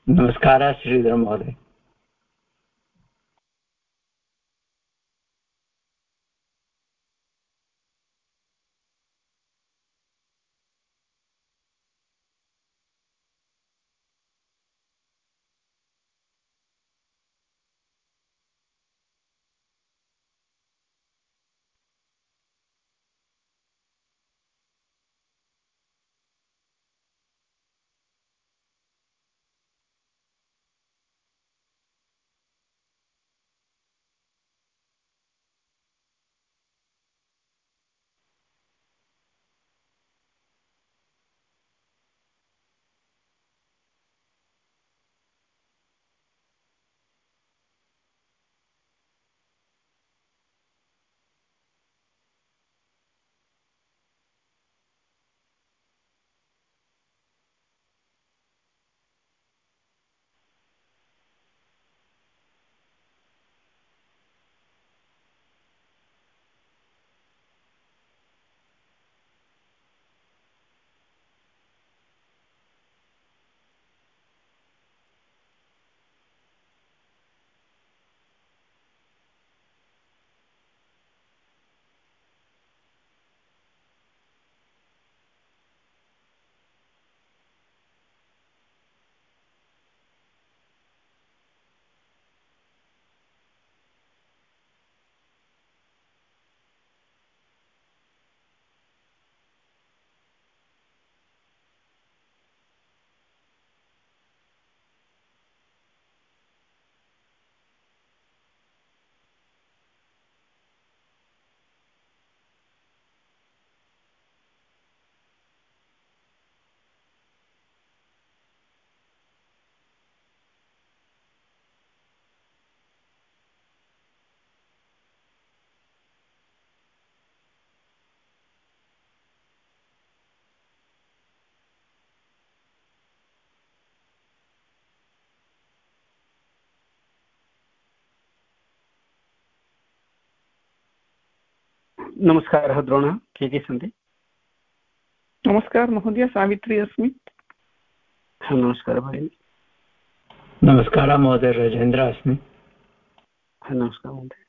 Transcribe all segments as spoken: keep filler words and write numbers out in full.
नमस्कारः श्रीधर महोदय। नमस्कारः द्रोण, के के सन्ति? नमस्कार महोदय, सावित्री अस्मि। नमस्कारः भगिनी। नमस्कारः महोदय, राजेन्द्र अस्मि। नमस्कारः महोदय।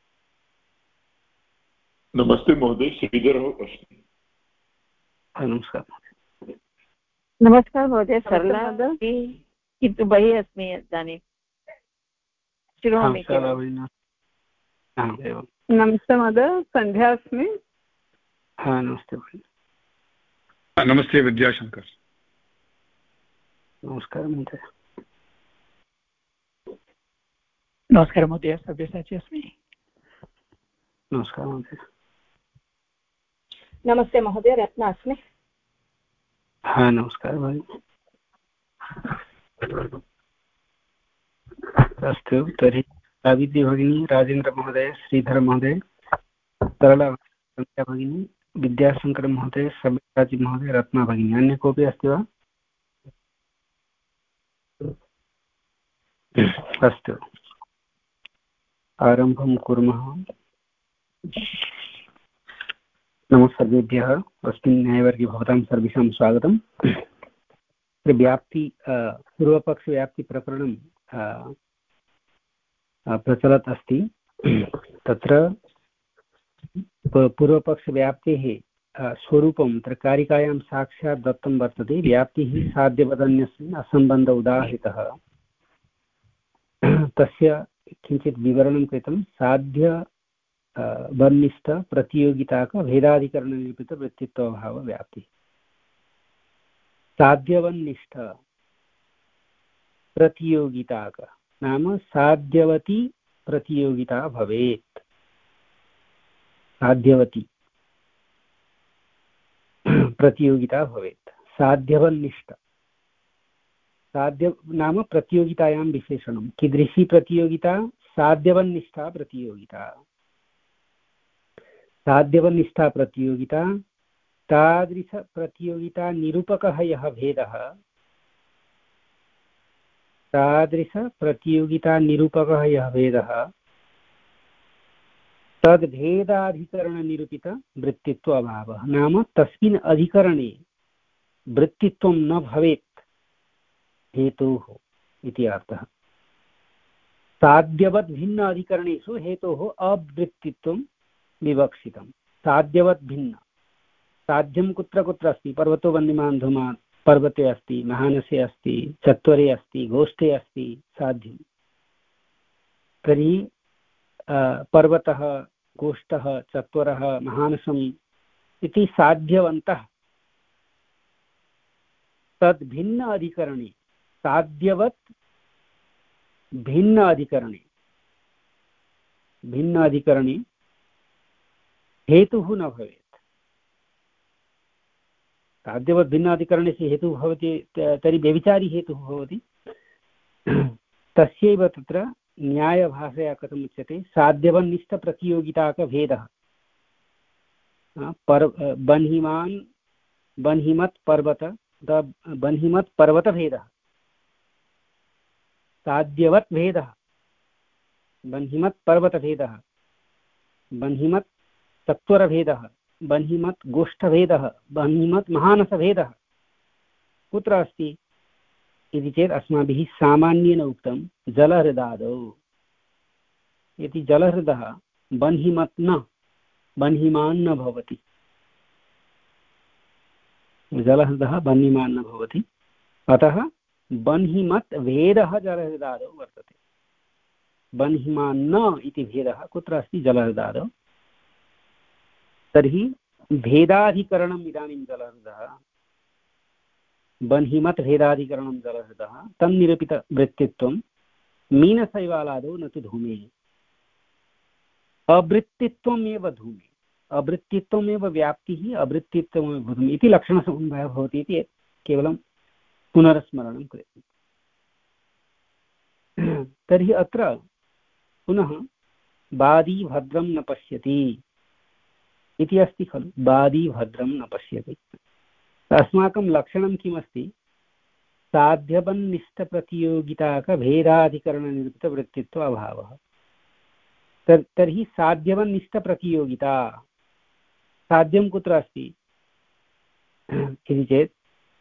नमस्ते महोदय, श्रीधरः अस्मि। नमस्कारः महोदय। नमस्कार महोदय, सरला किन्तु बहिः अस्मि इदानीं। शृणोमि। नमस्ते महोदय, सन्ध्या अस्मि। नमस्ते भगिनी। नमस्ते विद्याशंकर। नमस्कारः महोदय। नमस्कारः महोदय, सव्यसाची अस्मि। नमस्कारः महोदय। नमस्ते महोदय, रत्ना अस्मि। हाँ नमस्कारः भगिनी। अस्तु, तर्हि सावित्री भगिनी, राजेन्द्र महोदय, श्रीधर महोदय, सरला भगिनी, विद्याशंकर महोदय, सव्यसाची महोदय, रत्ना भगिनी, अन्य कोऽपि अस्ति वा? अस्तु, आरम्भं कुर्मः। नमः सर्वेभ्यः। अस्मिन् न्यायवर्गे भवतां सर्वेषां स्वागतम्। व्याप्ति पूर्वपक्षव्याप्तिप्रकरणं प्रचलत् अस्ति। तत्र पूर्वपक्षव्याप्तेः स्वरूपं तत्र कारिकायां साक्षात् दत्तं वर्तते। व्याप्तिः साध्यवदन्यस्य असम्बन्ध उदाहृतः। तस्य किञ्चित् विवरणं कृतं। साध्य वर्निष्ठ प्रतियोगिताक भेदाधिकरणनिरूपितवृत्तित्वाभाव व्याप्ति। साध्यवन्निष्ठ प्रतियोगिताक नाम साध्यवती प्रतियोगिता भवेत्। साध्यवती प्रतियोगिता भवेत्। साध्यवन्निष्ठ साध्य नाम प्रतियोगितायां विशेषणं। कीदृशी प्रतियोगिता? साध्यवन्निष्ठा प्रतियोगिता। साध्यवन्निष्ठा प्रतियोगिता तादृशप्रतियोगिता निरूपकः यः भेदः तादृशप्रतियोगिता निरूपकः यः भेदः तद्भेदाधिकरणनिरूपितवृत्तित्व अभावः। नाम तस्मिन् अधिकरणे वृत्तित्वं न भवेत् हेतोः। इति अर्थः। साध्यवत् भिन्न अधिकरणेषु हेतोः अवृत्तित्वं विवक्षितं। साध्यवत् भिन्न, साध्यं कुत्र कुत्र अस्ति? पर्वतो वह्निमान् धूमात्, पर्वते अस्ति, महानसे अस्ति, चत्वरे अस्ति, गोष्ठे अस्ति साध्यं। तर्हि पर्वतः, गोष्ठः, चत्वरः, महानसम् इति साध्यवन्तः तद् भिन्न अधिकरणे, साध्यवत् भिन्न अधिकरणे, भिन्न अधिकरणे हेतुः न भवेत्। साध्यवत् भिन्न अधिकरणे से हेतुः भवति तर्हि व्यभिचारी हेतुः भवति। तस्यैव तत्र न्यायभाषया कथम् उच्यते? साध्यवन्निष्ठप्रतियोगिताकभेदः। पर् बन्हिमान् बन्हिमत् पर्वत बन्हिमत् पर्वतभेदः, साध्यवत् भेदः, बन्हिमत् पर्वतभेदः, बन्हिमत् चत्वरभेदः, बन्हिमत् गोष्ठभेदः, बन्हिमत् महानसभेदः कुत्र अस्ति इति चेत् अस्माभिः सामान्येन उक्तं जलहृदादौ। यदि जलहृदः बन्हिमत् न बन्हिमान् न भवति, जलहृदः बन्हिमान् न भवति, अतः बन्हिमत् भेदः जलहृदादौ वर्तते। बन्हिमान् न इति भेदः कुत्र अस्ति? जलहृदादौ। तर्हि भेदाधिकरणम् इदानीं जलहृदः, बन्हिमत् भेदाधिकरणं जलहृदः, तन्निरूपितवृत्तित्वं मीनशैवालादौ न तु धूमे। अवृत्तित्वमेव धूमे, अवृत्तित्वमेव व्याप्तिः, अवृत्तित्वमेव धूमे इति लक्षणसमन्वयः भवति इति केवलं पुनर्स्मरणं क्रियते। तर्हि अत्र पुनः बादी भद्रं न पश्यति इति अस्ति खलु। बादी भद्रं न पश्यति, अस्माकं लक्षणं किमस्ति? साध्यवन्निष्ठप्रतियोगिताकभेदाधिकरणनिरूपितवृत्तित्व अभावः। तर् तर्हि साध्यवन्निष्ठप्रतियोगिता, साध्यं कुत्र अस्ति इति चेत्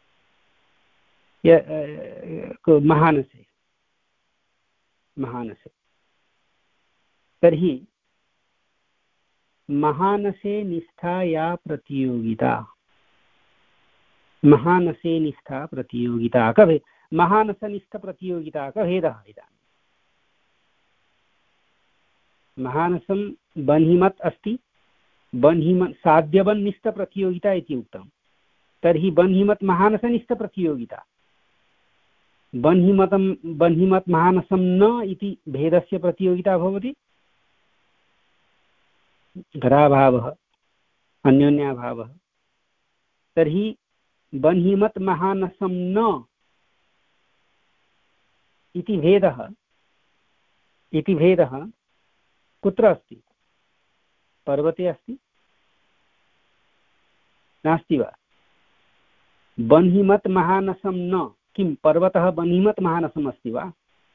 महानसे, महानसे। तर्हि महानसे निष्ठा या प्रतियोगिता, महानसे निष्ठा प्रतियोगिता का भेद, महानसनिष्ठ प्रतियोगिता का भेदः। इदानीं महानसं बन्हिमत् अस्ति, बन्हिमत् साध्यवन्निष्ठ प्रतियोगिता इति उक्तं। तर्हि बन्हिमत् महानसनिष्ठ प्रतियोगिता, बन्हिमतं बन्हिमत् महानसं न इति भेदस्य प्रतियोगिता भवति। घराभावः, अन्योन्याभावः। तर्हि बन्हिमत् महानसं न इति भेदः, इति भेदः कुत्र अस्ति? पर्वते अस्ति? नास्ति वा? बन्हिमत् महानसं न, किं पर्वतः बन्हिमत् महानसम् अस्ति वा?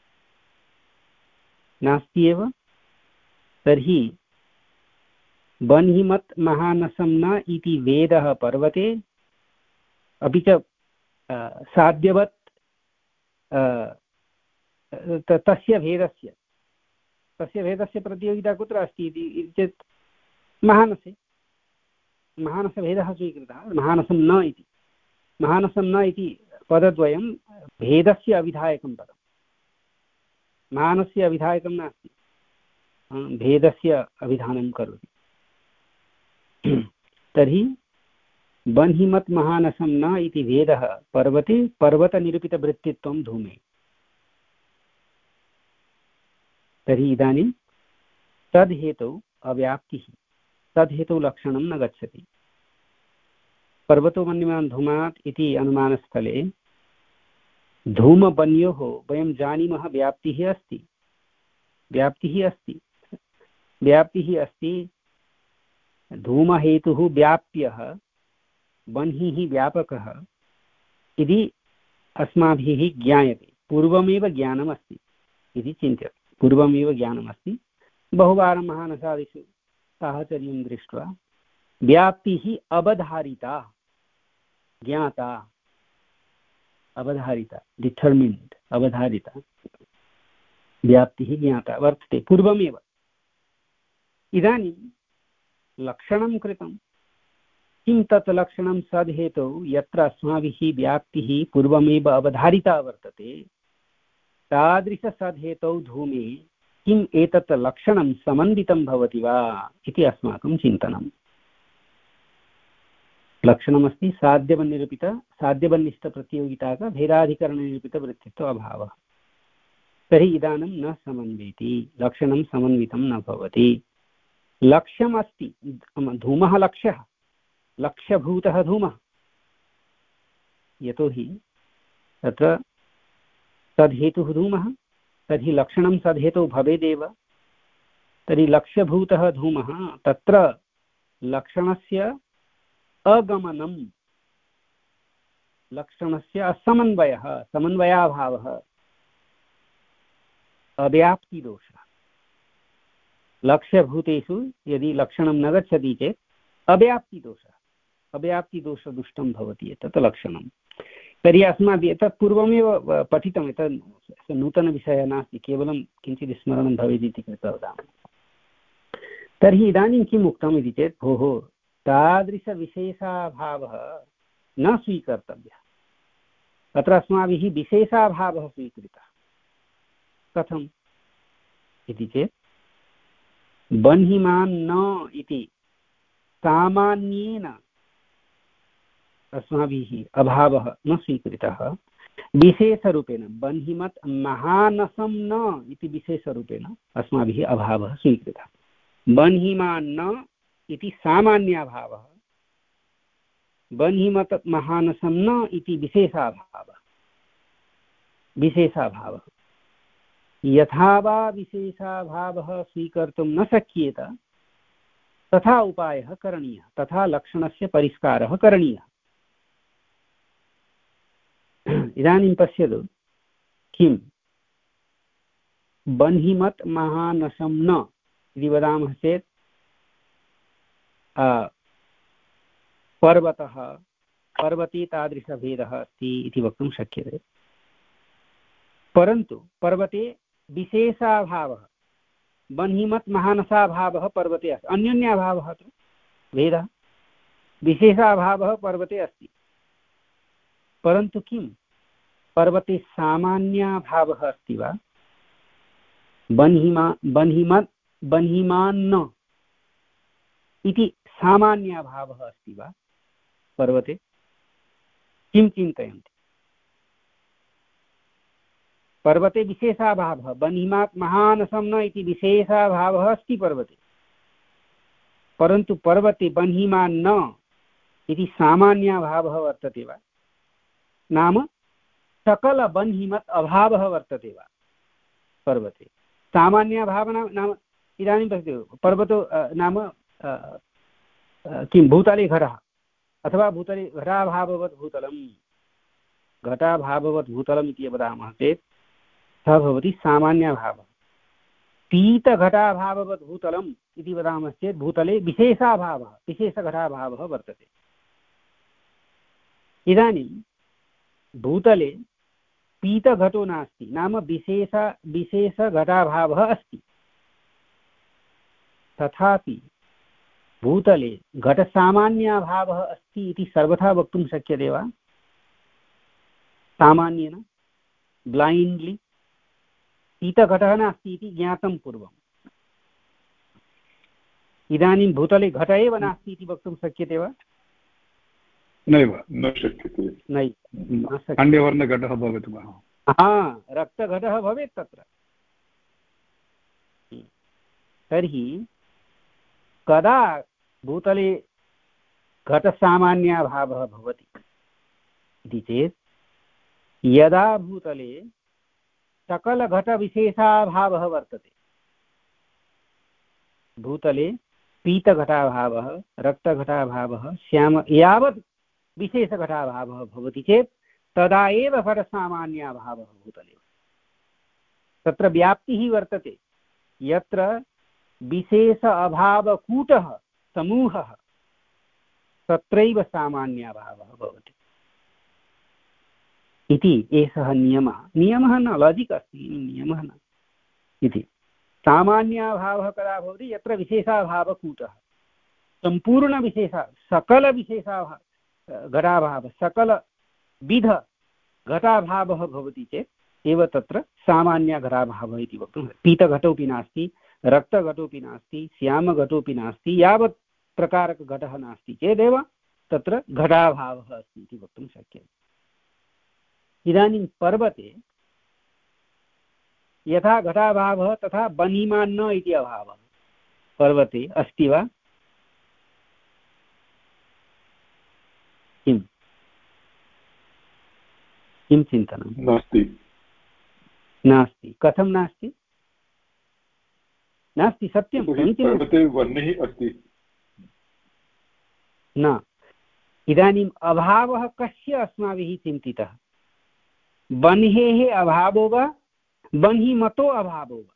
नास्ति एव। तर्हि बन्हिमत् महानसं न इति वेदः पर्वते, अपि च साध्यवत् तस्य भेदस्य तस्य भेदस्य प्रतियोगिता कुत्र अस्ति इति चेत् महानसे, महानसभेदः स्वीकृतः। महानसं न इति, महानसं न इति पदद्वयं भेदस्य अविधायकं पदं, महानस्य अविधायकं नास्ति, भेदस्य अविधानं करोति। तर्हि बन्हिमत् महानसं न इति भेदः पर्वते, पर्वतनिरूपितवृत्तित्वं धूमे। तर्हि इदानीं तद्हेतौ अव्याप्तिः, तद्हेतौ लक्षणं न गच्छति। पर्वतो वह्निमान् धूमात् इति अनुमानस्थले धूमवन्योः वयं जानीमः व्याप्तिः अस्ति, व्याप्तिः अस्ति, व्याप्तिः अस्ति। धूमहेतुः व्याप्यः, बन्हिः व्यापकः इति अस्माभिः ज्ञायते, पूर्वमेव ज्ञानमस्ति इति चिन्त्यते। पूर्वमेव ज्ञानमस्ति, बहुवारं महानसादिषु साहचर्यं दृष्ट्वा व्याप्तिः अवधारिता, ज्ञाता। अवधारिता, डिटर्मिन्ड्, अवधारिता, व्याप्तिः ज्ञाता वर्तते पूर्वमेव। इदानीं लक्षणं कृतं, किं तत् लक्षणं सद्हेतौ यत्र अस्माभिः व्याप्तिः पूर्वमेव अवधारिता वर्तते, तादृशसद्हेतौ धूमे किम् एतत् लक्षणं समन्वितं भवति वा इति अस्माकं चिन्तनम्। लक्षणमस्ति साध्यवन्निरूपित साध्यवन्निष्ठप्रतियोगिता भेदाधिकरणनिरूपितवृत्तित्व अभावः। तर्हि इदानीं न समन्वयति, लक्षणं समन्वितं न भवति। लक्ष्यमस्ति, धूमः लक्ष्यः, लक्ष्यभूतः धूमः, यतोहि तत्र तद्हेतुः धूमः, तर्हि लक्षणं सद्हेतुः भवेदेव। तर्हि लक्ष्यभूतः धूमः, तत्र लक्षणस्य अगमनं, लक्षणस्य असमन्वयः, समन्वयाभावः, अव्याप्तिदोषः। लक्ष्यभूतेषु यदि लक्षणं न गच्छति चेत् अव्याप्तिदोषः, अव्याप्तिदोषदुष्टं भवति एतत् लक्षणं। तर्हि अस्माभिः एतत् पूर्वमेव पठितम्, एतत् नूतनविषयः नास्ति, केवलं किञ्चित् स्मरणं भवेत् इति कृत्वा वदामि। तर्हि इदानीं किम् उक्तम् इति चेत्, भोः तादृशविशेषाभावः न स्वीकर्तव्यः। तत्र अस्माभिः विशेषाभावः स्वीकृतः। कथम् इति चेत्, बह्निमान् न इति सामान्येन अस्माभिः अभावः न स्वीकृतः, विशेषरूपेण बह्निमत् महानसं न इति विशेषरूपेण अस्माभिः अभावः स्वीकृतः। बह्निमान् न इति सामान्याभावः, बह्निमत् महानसं न इति विशेषाभावः। विशेषाभावः यथा वा विशेषाभावः स्वीकर्तुं न शक्येत तथा उपायः करणीयः, तथा लक्षणस्य परिष्कारः करणीयः। इदानीं पश्यतु, किं बह्निमत् महानसं न इति वदामः चेत् पर्वतः, पर्वते तादृशभेदः अस्ति इति वक्तुं शक्यते। परन्तु पर्वते विशेषाभावः, बह्निमत् महानसाभावः पर्वते अस्ति, अन्योन्याभावः अत्र भेदः, विशेषाभावः पर्वते अस्ति। परन्तु किं पर्वते सामान्याभावः अस्ति वा? बह्निमा बह्निमत् बह्निमान् इति सामान्याभावः अस्ति वा पर्वते? किं चिन्तयन्ति? पर्वते विशेषाभावः, बह्निमात् महानसं न इति विशेषाभावः अस्ति पर्वते, परन्तु पर्वते बह्निमान् न इति सामान्याभावः वर्तते वा? नाम सकल बह्निमत् अभावः वर्तते वा पर्वते? सामान्याभावः नाम, इदानीं पश्यतु, पर्वतो नाम किं भूतले घटः, अथवा भूतले घटाभाववत् भूतलं, घटाभाववत् भूतलम् इति वदामः चेत् सः भवति सामान्याभावः। पीतघटाभाववत् भूतलम् इति वदामः चेत् भूतले विशेषाभावः, विशेषघटाभावः वर्तते। इदानीं भूतले पीतघटो नास्ति, नाम विशेष विशेषघटाभावः अस्ति, तथापि भूतले घटसामान्याभावः अस्ति इति सर्वथा वक्तुं शक्यते वा? सामान्येन, ब्लैण्ड्लि पीतघटः नास्ति इति ज्ञातं पूर्वम्। इदानीं भूतले घट एव नास्ति इति वक्तुं शक्यते वा? नैव, न शक्यते। नैव, अन्यवर्णघटः भवितुम् अर्हति। हा, रक्तघटः भवेत् तत्र। तर्हि कदा भूतले घटसामान्याभावः भवति इति चेत्, यदा भूतले सकलघटविशेषाभावः वर्तते। भूतले पीतघटाभावः, रक्तघटाभावः, श्याम यावत् विशेषघटाभावः भवति चेत् तदा एव घटसामान्याभावः भूतले। तत्र व्याप्तिः वर्तते, यत्र विशेष अभावकूटः समूहः, तत्रैव सामान्याभावः भवति। इति एषः नियमः नियमः न लाजिक् अस्ति नियमः न इति सामान्याभावः कदा भवति यत्र विशेषाभावकूटः सम्पूर्णविशेषः सकलविशेषाभावः घटाभावः सकलविध घटाभावः भवति चेत् एव तत्र सामान्यघटाभावः इति वक्तुं पीतघटोऽपि नास्ति रक्तघटोऽपि नास्ति श्यामघटोऽपि नास्ति यावत् प्रकारकघटः नास्ति चेदेव तत्र घटाभावः अस्ति इति वक्तुं शक्यते। इदानीं पर्वते यथा घटाभावः तथा बनीमान् न इति अभावः पर्वते अस्ति वा? किं किं चिन्तनं? नास्ति। नास्ति। कथं नास्ति? नास्ति, सत्यं समीचीनं। पर्वते वह्निः अस्ति न। इदानीम् अभावः कस्य अस्माभिः चिन्तितः? बन्हेः अभावो वा बन्हिमतो अभावो वा?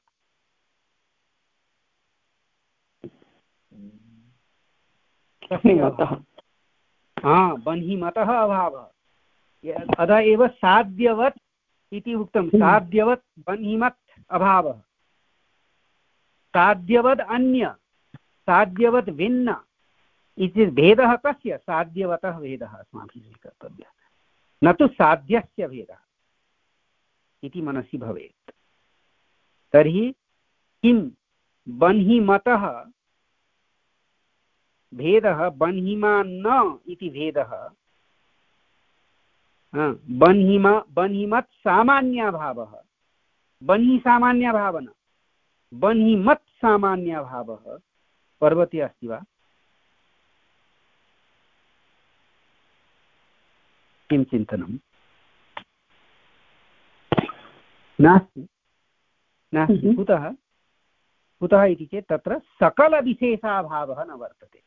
हा, बन्हिमतः अभावः। अतः एव साध्यवत् इति उक्तं। साध्यवत् बन्हिमत् अभावः, साध्यवद् अन्य, साध्यवत् भिन्न इति भेदः कस्य? साध्यवतः भेदः अस्माभिः स्वीकर्तव्यः, न तु साध्यस्य भेदः इति मनसि भवेत्। तर्हि किं बन्हिमतः भेदः बन्हिमान् न इति भेदः बन्हिमा बन्हिमत् सामान्याभावः, बन्हि सामान्याभावः न बन्हिमत् सामान्याभावः पर्वते अस्ति वा? किं चिन्तनं? नास्ति। नास्ति। कुतः? कुतः इति चेत् तत्र सकलविशेषाभावः न वर्तते।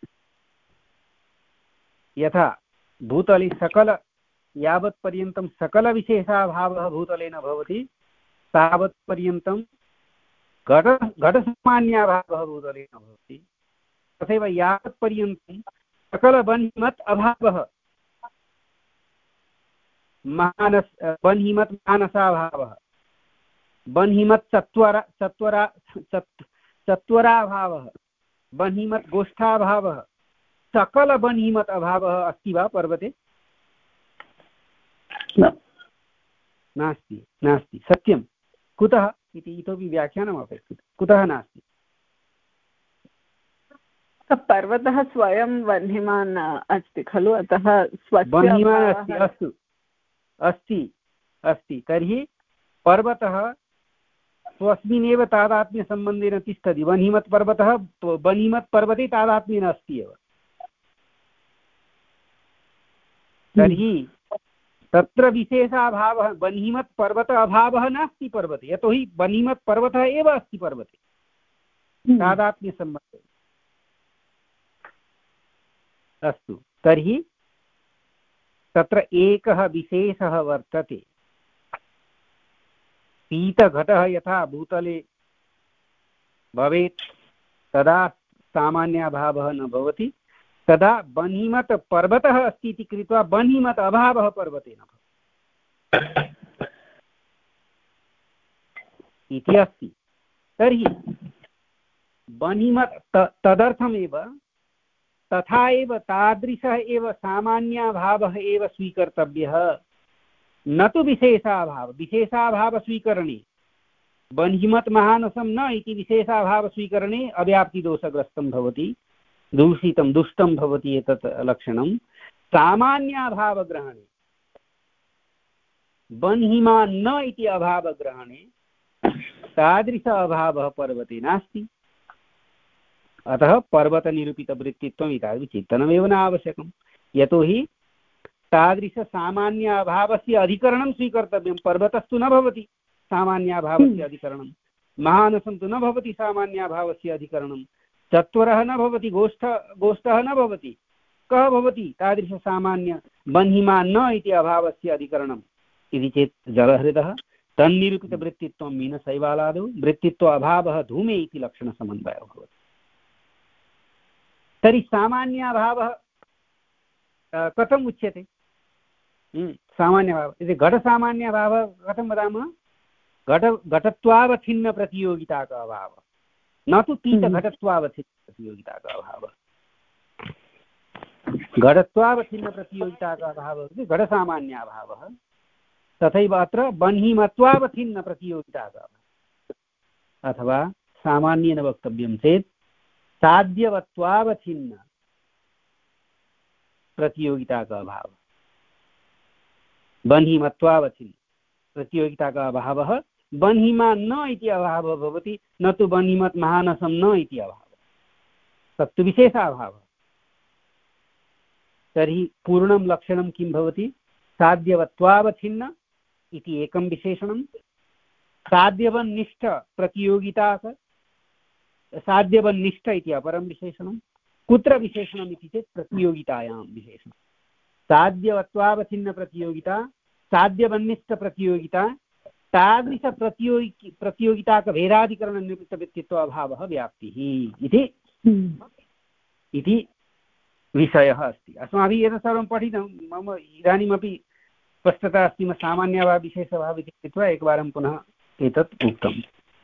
यथा भूतले सकल यावत्पर्यन्तं सकलविशेषाभावः भूतले न भवति तावत्पर्यन्तं घट घटसामान्याभावः भूतले न भवति। तथैव यावत्पर्यन्तं सकलबन्हिमत् अभावः मानस बन्हिमत् मानसाभावः, बन्हिमत् चत्वरा चत्वरा चत्वराभावः, बन्हिमत् गोष्ठाभावः, सकल बन्हिमत् अभावः अस्ति वा पर्वते? नास्ति। नास्ति, सत्यं। कुतः इति इतोपि व्याख्यानम् अपेक्षते। कुतः नास्ति? पर्वतः स्वयं बन्हिमान् अस्ति खलु, अतः बन्हिमान् अस्ति। अस्तु, अस्ति अस्ति तर्हि पर्वतः स्वस्मिन्नेव तादात्म्यसम्बन्धेन तिष्ठति। बन्हिमत् पर्वतः बन्हिमत् पर्वते तादात्म्येन अस्ति एव। तर्हि तत्र विशेषाभावः, बन्हिमत् पर्वत अभावः नास्ति पर्वते, यतोहि बन्हिमत् पर्वतः एव अस्ति पर्वते तादात्म्यसम्बन्धे। अस्तु, तर्हि तत्र एकः विशेषः वर्तते। पीतघटः यथा भूतले भवेत् तदा सामान्याभावः न भवति, तदा बन्हिमत् पर्वतः अस्ति इति कृत्वा बन्हिमत् अभावः पर्वते न भवति इति अस्ति। तर्हि बन्हिमत् तदर्थमेव तथा एव तादृशः एव सामान्याभावः एव स्वीकर्तव्यः, न तु विशेषाभावः। विशेषाभावस्वीकरणे बन्हिमत् महानसं न इति विशेषाभावस्वीकरणे अव्याप्तिदोषग्रस्तं भवति, दूषितं दुष्टं भवति एतत् लक्षणं। सामान्याभावग्रहणे बन्हिमान् न इति अभावग्रहणे तादृश अभावः पर्वते नास्ति। अतः पर्वतनिरूपितवृत्तित्वम् इत्यादि चिन्तनमेव न आवश्यकं, यतोहि तादृशसामान्याभावस्य अधिकरणं स्वीकर्तव्यं। पर्वतस्तु न भवति सामान्याभावस्य अधिकरणं, महानसं तु न भवति सामान्याभावस्य अधिकरणं, चत्वरः न भवति, गोष्ठ गोष्ठः न भवति। कः भवति तादृशसामान्य बन्हिमान् न इति अभावस्य अधिकरणम् इति चेत् जलहृदः। तन्निरूपितवृत्तित्वं मीनशैवालादौ वृत्तित्व अभावः धूमे इति लक्षणसमन्वयः भवति। तर्हि सामान्याभावः कथम् उच्यते? सामान्यभावः इति घटसामान्यभावः कथं वदामः घट घटत्वावच्छिन्नप्रतियोगिताक अभावः न तु पीतघटत्वावच्छिन्नप्रतियोगिताक अभावः घटत्वावच्छिन्नप्रतियोगिताक अभावः इति घटसामान्याभावः तथैव अत्र बह्निमत्वावच्छिन्नप्रतियोगिताक अभावः अथवा सामान्येन वक्तव्यं चेत् साध्यवत्वावच्छिन्न प्रतियोगिताक अभावः बह्निमत्वावच्छिन्न प्रतियोगिताक अभावः बह्निमा न इति अभावः भवति न तु बह्निमत् महानसं न इति अभावः तत्तु विशेषाभावः तर्हि पूर्णं लक्षणं किं भवति साध्यवत्वावच्छिन्न इति एकं विशेषणं साध्यवन्निष्ठ प्रतियोगिताक साध्यवन्निष्ठ इति अपरं विशेषणं कुत्र विशेषणम् इति चेत् प्रतियोगितायां विशेषणं साध्यवत्वावच्छिन्नप्रतियोगिता साध्यवन्निष्ठप्रतियोगिता तादृशप्रतियोगि प्रतियोगिताकभेदाधिकरणनिवृत्तव्यक्तित्व अभावः व्याप्तिः इति इति विषयः अस्ति अस्माभिः एतत् सर्वं पठितं मम इदानीमपि स्पष्टता अस्ति सामान्यभावः विशेषभावः इति कृत्वा एकवारं पुनः एतत् उक्तम्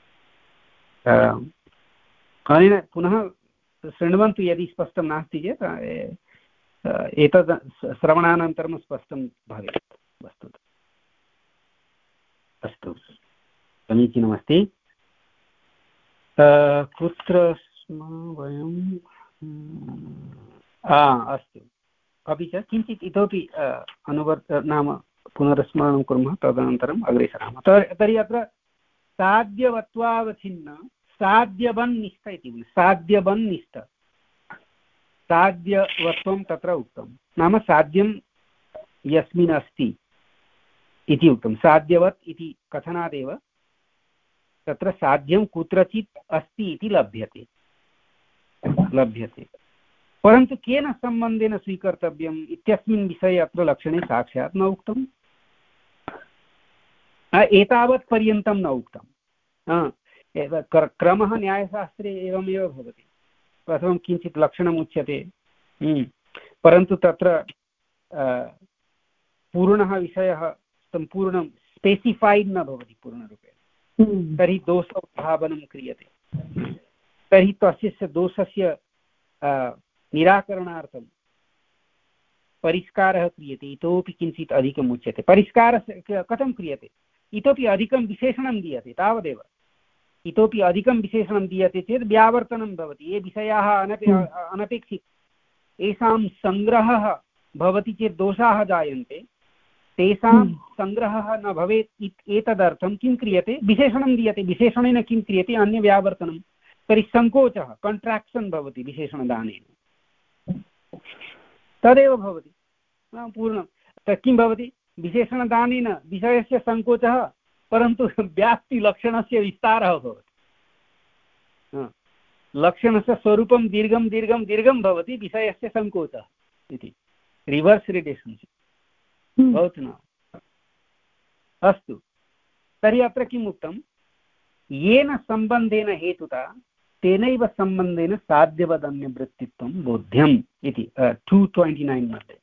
अनेन पुनः शृण्वन्तु यदि स्पष्टं नास्ति चेत् एतत् श्रवणानन्तरं स्पष्टं भवेत् वस्तुतः अस्तु समीचीनमस्ति कुत्र स्मः वयं अस्तु अपि च किञ्चित् इतोपि अनुवर्त नाम पुनर्स्मरणं कुर्मः तदनन्तरम् अग्रे सरामः तर्हि अत्र साध्यवत्वावच्छिन्न साध्यवन्निष्ठ इति साध्यवन्निष्ठ साध्यवत्वं तत्र उक्तं नाम साध्यं यस्मिन् अस्ति इति उक्तं साध्यवत् इति कथनादेव तत्र साध्यं कुत्रचित् अस्ति इति लभ्यते लभ्यते परन्तु केन सम्बन्धेन स्वीकर्तव्यम् इत्यस्मिन् विषये अत्र लक्षणे साक्षात् न उक्तम् एतावत् पर्यन्तं न उक्तं क्रमः न्यायशास्त्रे एवमेव भवति प्रथमं किञ्चित् लक्षणम् उच्यते परन्तु तत्र पूर्णः विषयः सम्पूर्णं स्पेसिफैड् न भवति पूर्णरूपेण तर्हि दोषोद्भावनं क्रियते तर्हि तस्य दोषस्य निराकरणार्थं परिष्कारः क्रियते इतोपि किञ्चित् अधिकम् उच्यते परिष्कारः कथं क्रियते इतोपि अधिकं विशेषणं दीयते तावदेव इतोपि अधिकं विशेषणं दीयते चेत् व्यावर्तनं भवति ये विषयाः अनपे अनपेक्षित येषां सङ्ग्रहः भवति चेत् दोषाः जायन्ते तेषां सङ्ग्रहः न भवेत् एतदर्थं किं क्रियते विशेषणं दीयते विशेषणेन किं क्रियते अन्यव्यावर्तनं तर्हि सङ्कोचः कण्ट्राक्षन् भवति विशेषणदानेन तदेव भवति पूर्णं तत् किं भवति विशेषणदानेन विषयस्य सङ्कोचः परन्तु व्याप्तिलक्षणस्य विस्तारः भवति लक्षणस्य स्वरूपं दीर्घं दीर्घं दीर्घं भवति विषयस्य सङ्कोचः इति रिवर्स् रिलेशन्शिप् भवतु न अस्तु तर्हि अत्र किम् उक्तं येन सम्बन्धेन हेतुता तेनैव सम्बन्धेन साध्यवदन्यवृत्तित्वं बोध्यम् इति टु ट्वेण्टि नैन् मध्ये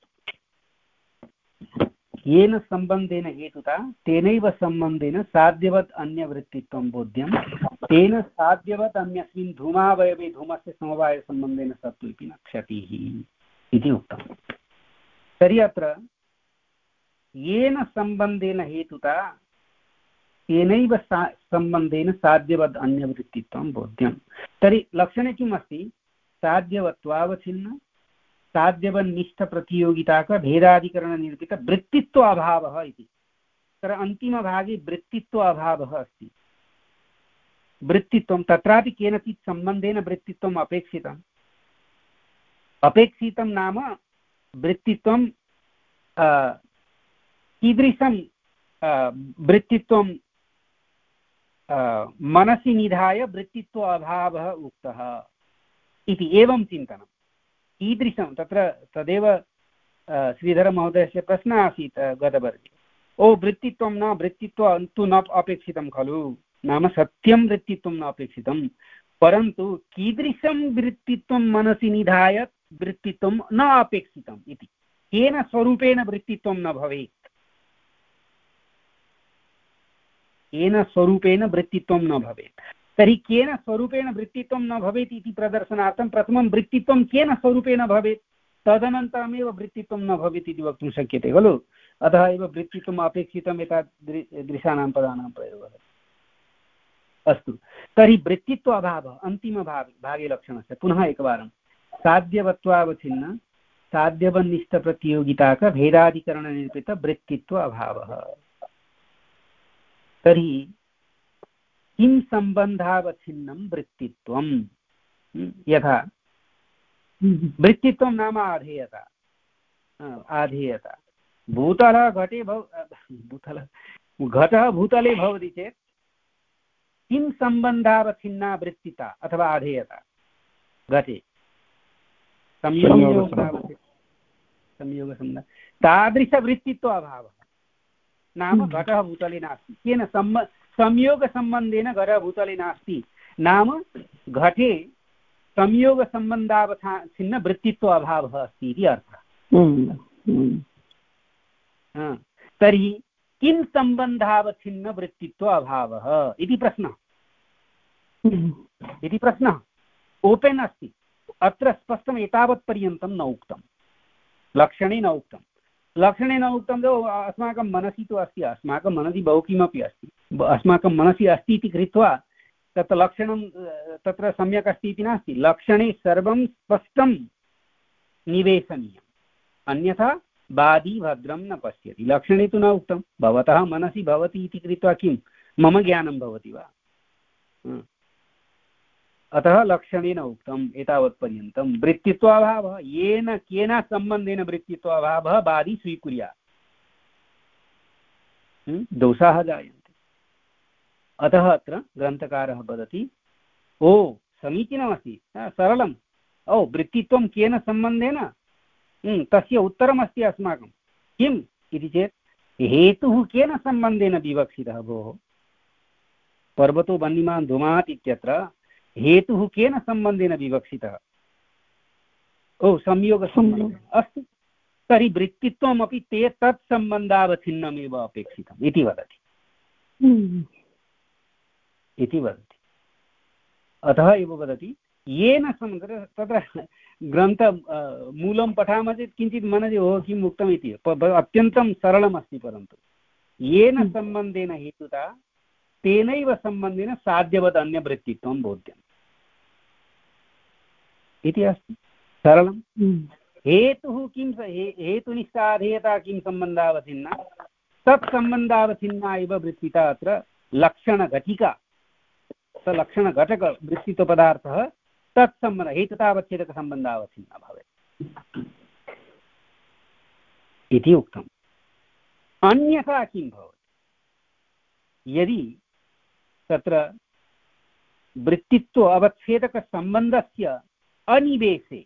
येन सम्बन्धेन हेतुता तेनैव सम्बन्धेन साध्यवत् अन्यवृत्तित्वं बोध्यं तेन साध्यवत् अन्यस्मिन् धूमावयवे धूमस्य समवायसम्बन्धेन सत्तु इति न क्षतिः इति उक्तं तर्हि अत्र येन सम्बन्धेन हेतुता तेनैव सा सम्बन्धेन साध्यवद् अन्यवृत्तित्वं बोध्यं तर्हि लक्षणे किम् अस्ति साध्यवत्वावच्छिन्न साध्यवन्निष्ठप्रतियोगिताक भेदाधिकरणनिरूपित वृत्तित्व अभावः इति तत्र अन्तिमभागे वृत्तित्व अभावः अस्ति वृत्तित्वं तत्रापि केनचित् सम्बन्धेन वृत्तित्वम् अपेक्षितम् अपेक्षितं नाम वृत्तित्वं कीदृशं वृत्तित्वं मनसि निधाय वृत्तित्व अभावः उक्तः इति एवं चिन्तनं कीदृशं तत्र तदेव श्रीधरमहोदयस्य प्रश्नः आसीत् गतवर्गे ओ वृत्तित्वं न वृत्तित्वं तु न अपेक्षितं खलु नाम सत्यं वृत्तित्वं न अपेक्षितं परन्तु कीदृशं वृत्तित्वं मनसि निधाय वृत्तित्वं न अपेक्षितम् इति केन स्वरूपेण वृत्तित्वं न भवेत् केन स्वरूपेण वृत्तित्वं न भवेत्। तर्हि केन स्वरूपेण वृत्तित्वं न भवेत् इति प्रदर्शनार्थं प्रथमं वृत्तित्वं केन स्वरूपेण भवेत्, तदनन्तरमेव वृत्तित्वं न भवेत् इति वक्तुं शक्यते खलु। अतः एव वृत्तित्वम् अपेक्षितम् एतादृशानां पदानां प्रयोगः। अस्तु, तर्हि वृत्तित्व अभावः अन्तिमभागे भागे लक्षणस्य पुनः एकवारं साध्यवत्वावच्छिन्न साध्यवन्निष्ठप्रतियोगिताक भेदाधिकरणनिरूपित वृत्तित्व अभावः। तर्हि किं सम्बन्धावच्छिन्नं वृत्तित्वं? यथा वृत्तित्वं नाम आधेयता। आधेयता भूतलः घटे भव भूतलः घटः भूतले भवति चेत् किं सम्बन्धावच्छिन्ना वृत्तिता अथवा आधेयता घटे? संयोगसम्बन्ध तादृशवृत्तित्व अभावः नाम घटः भूतले नास्ति। केन सम्ब संयोगसम्बन्धेन घटः भूतले नास्ति नाम घटे संयोगसम्बन्धावच्छिन्न वृत्तित्व अभावः अस्ति इति अर्थः। तर्हि किं सम्बन्धावच्छिन्न वृत्तित्व अभावः इति प्रश्नः इति प्रश्नः ओपेन् अस्ति। अत्र स्पष्टम् एतावत्पर्यन्तं न उक्तं, लक्षणे न उक्तं। लक्षणे न उक्तं तु अस्माकं मनसि तु अस्ति, अस्माकं मनसि बहु किमपि अस्ति, अस्माकं मनसि अस्ति इति कृत्वा तत्र लक्षणं तत्र सम्यक् अस्ति इति नास्ति। लक्षणे सर्वं स्पष्टं निवेशनीयम्, अन्यथा बादी भद्रं न पश्यति। लक्षणे तु न उक्तं, भवतः मनसि भवति इति कृत्वा किं मम ज्ञानं भवति वा? अतः लक्षणेन उक्तम् एतावत्पर्यन्तं। वृत्तित्वाभावः येन केन सम्बन्धेन वृत्तित्वाभावः बादी स्वीकुर्यात्, दोषाः जायन्ते। अतः अत्र ग्रन्थकारः वदति ओ समीचीनमस्ति, सरलम्, ओ वृत्तित्वं केन सम्बन्धेन, तस्य उत्तरमस्ति अस्माकं किम् इति चेत् हेतुः केन सम्बन्धेन विवक्षितः भोः? पर्वतो वह्निमान् धूमात् इत्यत्र हेतुः केन सम्बन्धेन विवक्षितः? ओ संयोगसम्बन्धेन। अस्तु, तर्हि वृत्तित्वमपि ते तत्सम्बन्धावच्छिन्नमेव अपेक्षितम् इति वदति इति वदति। अतः एव वदति येन सम्बन्धः। तत्र ग्रन्थ मूलं पठामः चेत् किञ्चित् मनसि ओ किम् उक्तम् इति अत्यन्तं सरलमस्ति, परन्तु येन सम्बन्धेन हेतुता तेनैव सम्बन्धेन साध्यवत् अन्यवृत्तित्वं बोध्यम् इति अस्ति, सरलं। हेतुः किं हेतुनिष्ठाधेयता किं सम्बन्धावच्छिन्ना, तत्सम्बन्धावच्छिन्ना एव वृत्तिता। अत्र लक्षणघटिका स लक्षणघटकवृत्तित्वपदार्थः तत्सम्बन्ध हेतुतावच्छेदकसम्बन्धावच्छिन्ना भवेत् इति उक्तम्। अन्यथा किं भवति? यदि तत्र वृत्तित्व अवच्छेदकसम्बन्धस्य अनिवेशे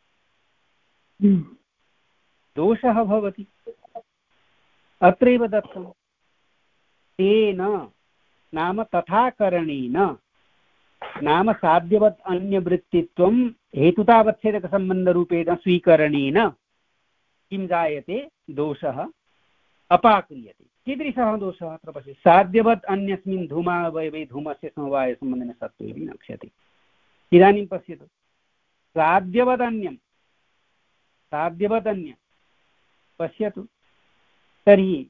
दोषः भवति, अत्रैव दत्तं तेन नाम तथा करणेन नाम साध्यवत् अन्यवृत्तित्वं हेतुतावच्छेदकसम्बन्धरूपेण स्वीकरणेन किं जायते? दोषः अपाक्रियते। कीदृशः दोषः? अत्र पश्यतु, साध्यवत् अन्यस्मिन् धूमावयवे धूमस्य समवायसम्बन्धेन सत्त्वे विनक्ष्यते। इदानीं पश्यतु, साध्यवदन्यं साध्यवदन्यं पश्यतु, तर्हि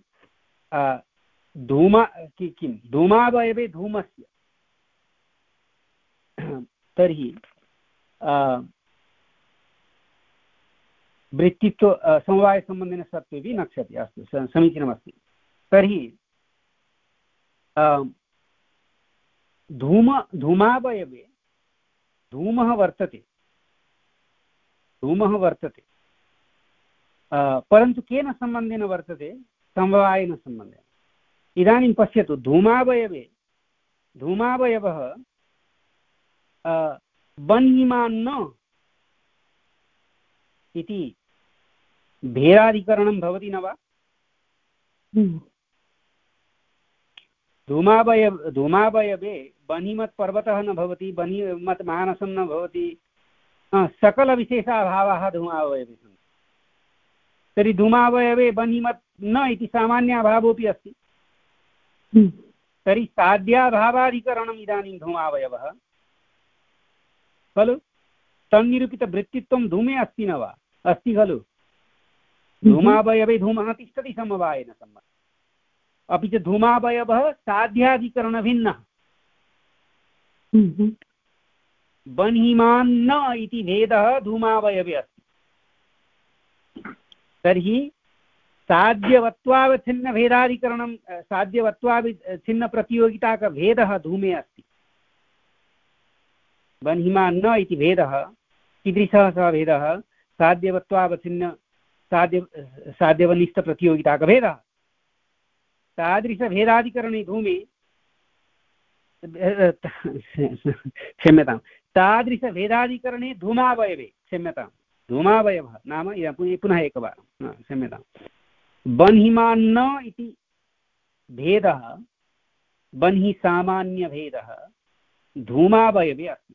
धूमा किं धूमावयवे धूमस्य, तर्हि वृत्तित्व समवायसम्बन्धेन सत्त्वे विनक्ष्यते। अस्तु, समीचीनमस्ति। तर्हि धूम धूमावयवे धूमः वर्तते धूमः वर्तते परन्तु केन सम्बन्धेन वर्तते? समवायेन सम्बन्धेन। इदानीं पश्यतु, धूमावयवे धूमावयवः वह्निमान् इति भेदाधिकरणं भवति न वा? धूमावयव धूमावयवे वह्निमत् पर्वतः न भवति, वह्निमत् मानसं न भवति, सकलविशेषाभावाः धूमावयवे सन्ति। तर्हि धूमावयवे वह्निमत् न इति सामान्याभावोऽपि अस्ति। तर्हि साध्याभावाधिकरणम् इदानीं धूमावयवः खलु। तन्निरूपितवृत्तित्वं धूमे अस्ति न वा? अस्ति खलु। धूमावयवे धूमः तिष्ठति समवायेन सम्बन्धः। अपि च धूमावयवः साध्याधिकरणभिन्नः। बन्हिमान् न इति भेदः धूमावयवे अस्ति। तर्हि साध्यवत्वावच्छिन्नभेदाधिकरणं साध्यवत्वावच्छिन्नप्रतियोगिताकभेदः धूमे अस्ति। बन्हिमान् न इति भेदः कीदृशः सः भेदः? साध्यवत्वावच्छिन्न साध्य साध्यवनिष्ठप्रतियोगिताकभेदः। तादृशभेदाधिकरणे धूमे क्षम्यतां तादृशभेदाधिकरणे धूमावयवे क्षम्यतां धूमावयवः नाम पुनः एकवारं क्षम्यतां बन्हिमान् न इति भेदः बन्हि सामान्यभेदः धूमावयवे अस्ति।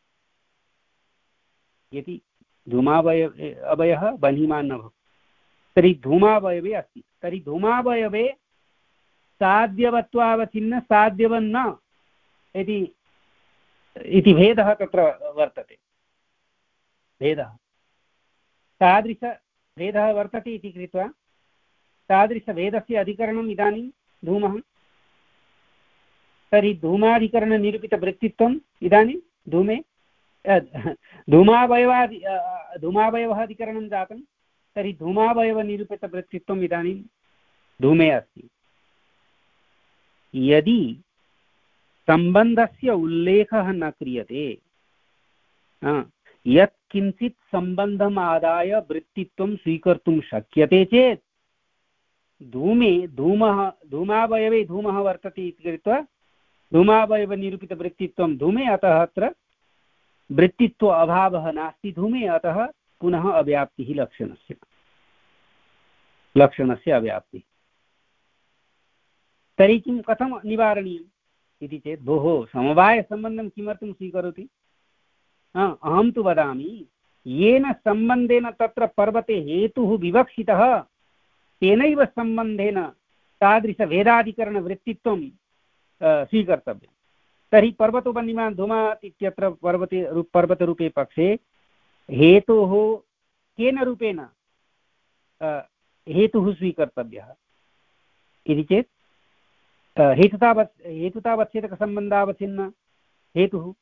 यदि धूमावय अवयः बन्हिमान् न भवति तर्हि धूमावयवे अस्ति। तर्हि धूमावयवे साध्यवत्वावच्छिन्न साध्यवन्न इति इति भेदः तत्र वर्तते। भेदः तादृशभेदः वर्तते इति कृत्वा तादृशभेदस्य अधिकरणम् इदानीं धूमः। तर्हि धूमाधिकरणनिरूपितवृत्तित्वम् इदानीं धूमे धूमावयवादि धूमावयवः अधिकरणं जातं। तर्हि धूमावयवनिरूपितवृत्तित्वम् इदानीं धूमे अस्ति। यदि सम्बन्धस्य उल्लेखः न क्रियते यत् किञ्चित् सम्बन्धम् आदाय वृत्तित्वं स्वीकर्तुं शक्यते चेत् धूमे धूमः धूमावयवे धूमः वर्तते इति कृत्वा धूमावयवनिरूपितवृत्तित्वं धूमे। अतः अत्र वृत्तित्व अभावः नास्ति धूमे। अतः पुनः अव्याप्तिः लक्षणस्य लक्षणस्य अव्याप्तिः। तर्हि किं कथं निवारणीयम् इति चेत् भोः समवायसम्बन्धं किमर्थं स्वीकरोति? अहं तु वदामि येन सम्बन्धेन तत्र पर्वते हेतुः विवक्षितः तेनैव सम्बन्धेन तादृशभेदाधिकरणवृत्तित्वं स्वीकर्तव्यं। तर्हि पर्वतो बन्हिमान् धूमात् इत्यत्र पर्वते पर्वतरूपे पक्षे हेतोः केन रूपेण हेतुः स्वीकर्तव्यः इति चेत् हेतुतावत् हेतुतावच्छेदकसम्बन्धावच्छिन्न हेतुः।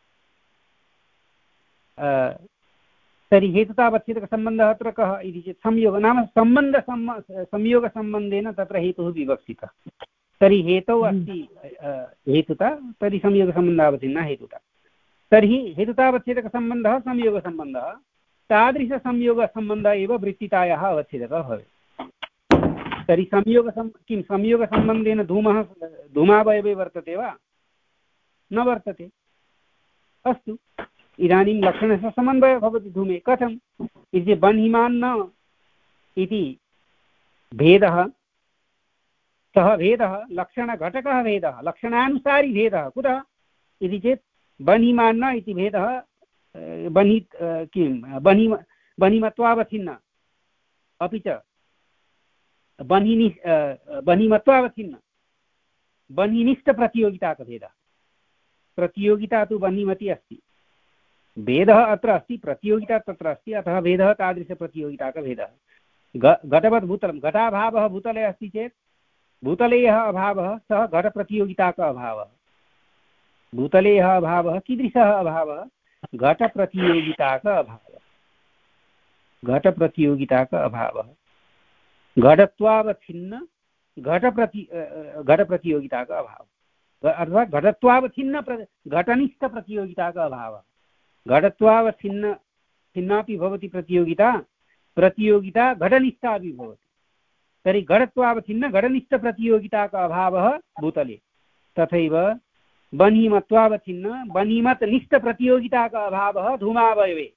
तर्हि हेतुतावच्छेदकसम्बन्धः अत्र कः इति चेत् संयोग नाम सम्बन्ध संयोगसम्बन्धेन तत्र हेतुः विवक्षितः। तर्हि हेतौ अस्ति हेतुता तर्हि संयोगसम्बन्धावच्छिन्नः हेतुता। तर्हि हेतुतावच्छेदकसम्बन्धः संयोगसम्बन्धः तादृशसंयोगसम्बन्धः एव वृत्तितायाः अवच्छेदकः भवेत्। तर्हि संयोग किं संयोगसम्बन्धेन धूमः धूमावयवे वर्तते वा? न वर्तते। अस्तु इदानीं लक्षणस्य समन्वयः भवति धूमे। कथम् इति बन्हिमान् न इति भेदः सः भेदः लक्षणघटकः भेदः लक्षणानुसारी भेदः कुतः इति चेत् बन्हिमान् न इति भेदः बन्हि किं बन्हि बन्हिमत्वावच्छिन्न अपि च बन्हिनि बन्हिमत्वावच्छिन्न बन्हिनिष्ठप्रतियोगिताकभेदः। प्रतियोगिता तु बन्हिमति अस्ति। भेदः अत्र अस्ति प्रतियोगिता तत्र अस्ति। अतः भेदः तादृशप्रतियोगिताकभेदः। घटवद् भूतलं घटाभावः भूतले अस्ति चेत् भूतले यः अभावः सः घटप्रतियोगिताक अभावः। भूतले यः अभावः कीदृशः अभावः? घटप्रतियोगिताक अभावः। घटप्रतियोगिताक अभावः घटत्वावच्छिन्न घटप्रति घटप्रतियोगिताक अभावः अर्थात् घटत्वावच्छिन्न घटनिष्ठप्रतियोगिताक अभावः। घटत्वावच्छिन्न छिन्नापि भवति प्रतियोगिता प्रतियोगिता घटनिष्ठा अपि भवति। तर्हि घटत्वावच्छिन्न घटनिष्ठप्रतियोगिताक अभावः भूतले। तथैव बन्हिमत्वावच्छिन्न बन्हिमतनिष्ठप्रतियोगिताक अभावः धूमावयवे।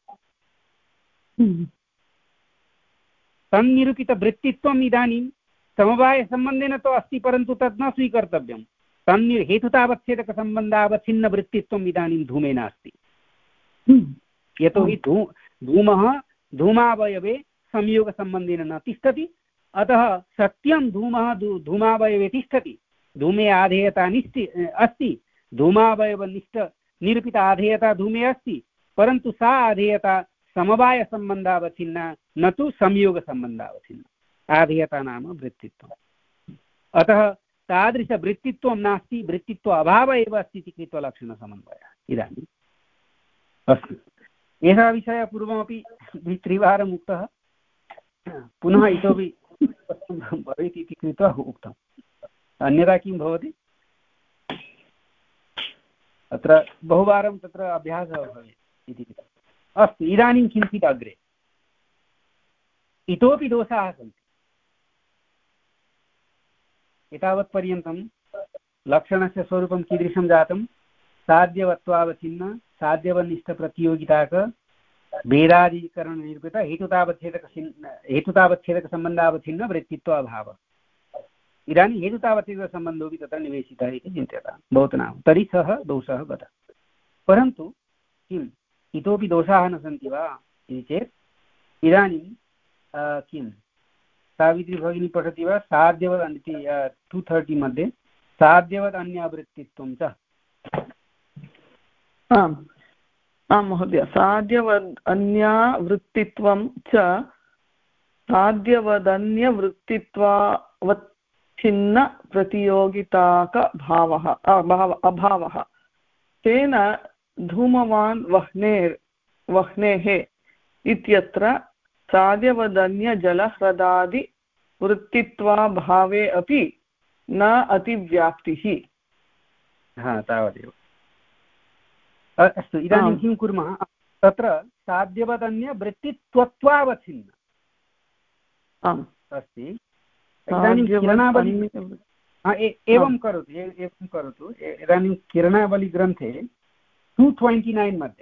तन्निरूपितवृत्तित्वम् इदानीं समवायसम्बन्धेन तु अस्ति परन्तु तद् न स्वीकर्तव्यं। तन्नि हेतुतावच्छेदकसम्बन्धावच्छिन्नवृत्तित्वम् इदानीं धूमे नास्ति। यतोहि धू धूमः धूमावयवे संयोगसम्बन्धेन न तिष्ठति। अतः सत्यं धूमः धूमावयवे तिष्ठति धूमे आधेयता निष्ठि अस्ति, धूमावयवनिष्ठ निरूपित आधेयता धूमे अस्ति, परन्तु सा आधेयता समवायसम्बन्धावच्छिन्ना न तु संयोगसम्बन्धावच्छिन्ना। आधेयता नाम वृत्तित्वम्। अतः तादृशवृत्तित्वं नास्ति, वृत्तित्व अभावः एव अस्ति इति कृत्वा लक्षणसमन्वयः। इदानीम् अस्तु, एषः विषयः पूर्वमपि त्रिवारम् उक्तः, पुनः इतोपि भवेत् इति कृत्वा उक्तम्। अन्यथा किं भवति, अत्र बहुवारं तत्र अभ्यासः भवेत् इति। अस्तु, इदानीं किञ्चित् अग्रे इतोपि दोषाः सन्ति। एतावत्पर्यन्तं लक्षणस्य स्वरूपं कीदृशं जातं, साध्यवत्वावच्छिन्न साध्यवनिष्ठप्रतियोगिताक भेदाधिकरणनिरूपित हेतुतावच्छेदक हेतुतावच्छेदकसम्बन्धावच्छिन्न वृत्तित्व अभावः। इदानीं हेतुतावच्छेदकसम्बन्धोऽपि तत्र निवेशितः इति चिन्त्यतां भवतु नाम। तर्हि सः दोषः गतः। परन्तु किम् इतोपि दोषाः न सन्ति वा इति चेत् इदानीं किं सावित्री भगिनी पठति वा, साध्यवद् इति टु थर्टि मध्ये साध्यवद् अन्यावृत्तित्वं च। आम् आं महोदय, साध्यवद् अन्यावृत्तित्वं च साध्यवदन्यवृत्तित्वावच्छिन्न प्रतियोगिताकभावः अभावः तेन धूमवान् वह्नेर् वह्नेः इत्यत्र साध्यवदन्यजलह्रदादि वृत्तित्वाभावे अपि न अतिव्याप्तिः। हा, तावदेव। अस्तु, इदानीं किं कुर्मः, तत्र साध्यवदन्यवृत्तित्वत्वावच्छिन्न अस्ति। इदानीं किरणावली एवं करोतु एवं करोतु इदानीं किरणावलीग्रन्थे टु ट्वेण्टि नैन् मध्ये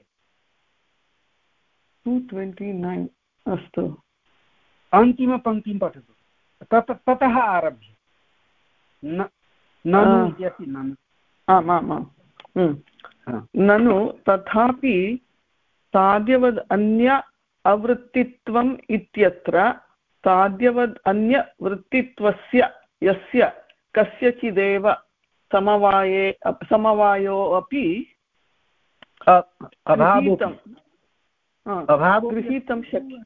टु ट्वेण्टि नैन् अस्तु, अन्तिमपङ्क्तिं पठतु। तत् ततः आरभ्य ननु इति अस्ति। ननु आमामां ननु तथापि साध्यवद् अन्य अवृत्तित्वम् इत्यत्र साध्यवद् अन्यवृत्तित्वस्य यस्य कस्यचिदेव समवाये समवायो अपि गृहीतं शक्य।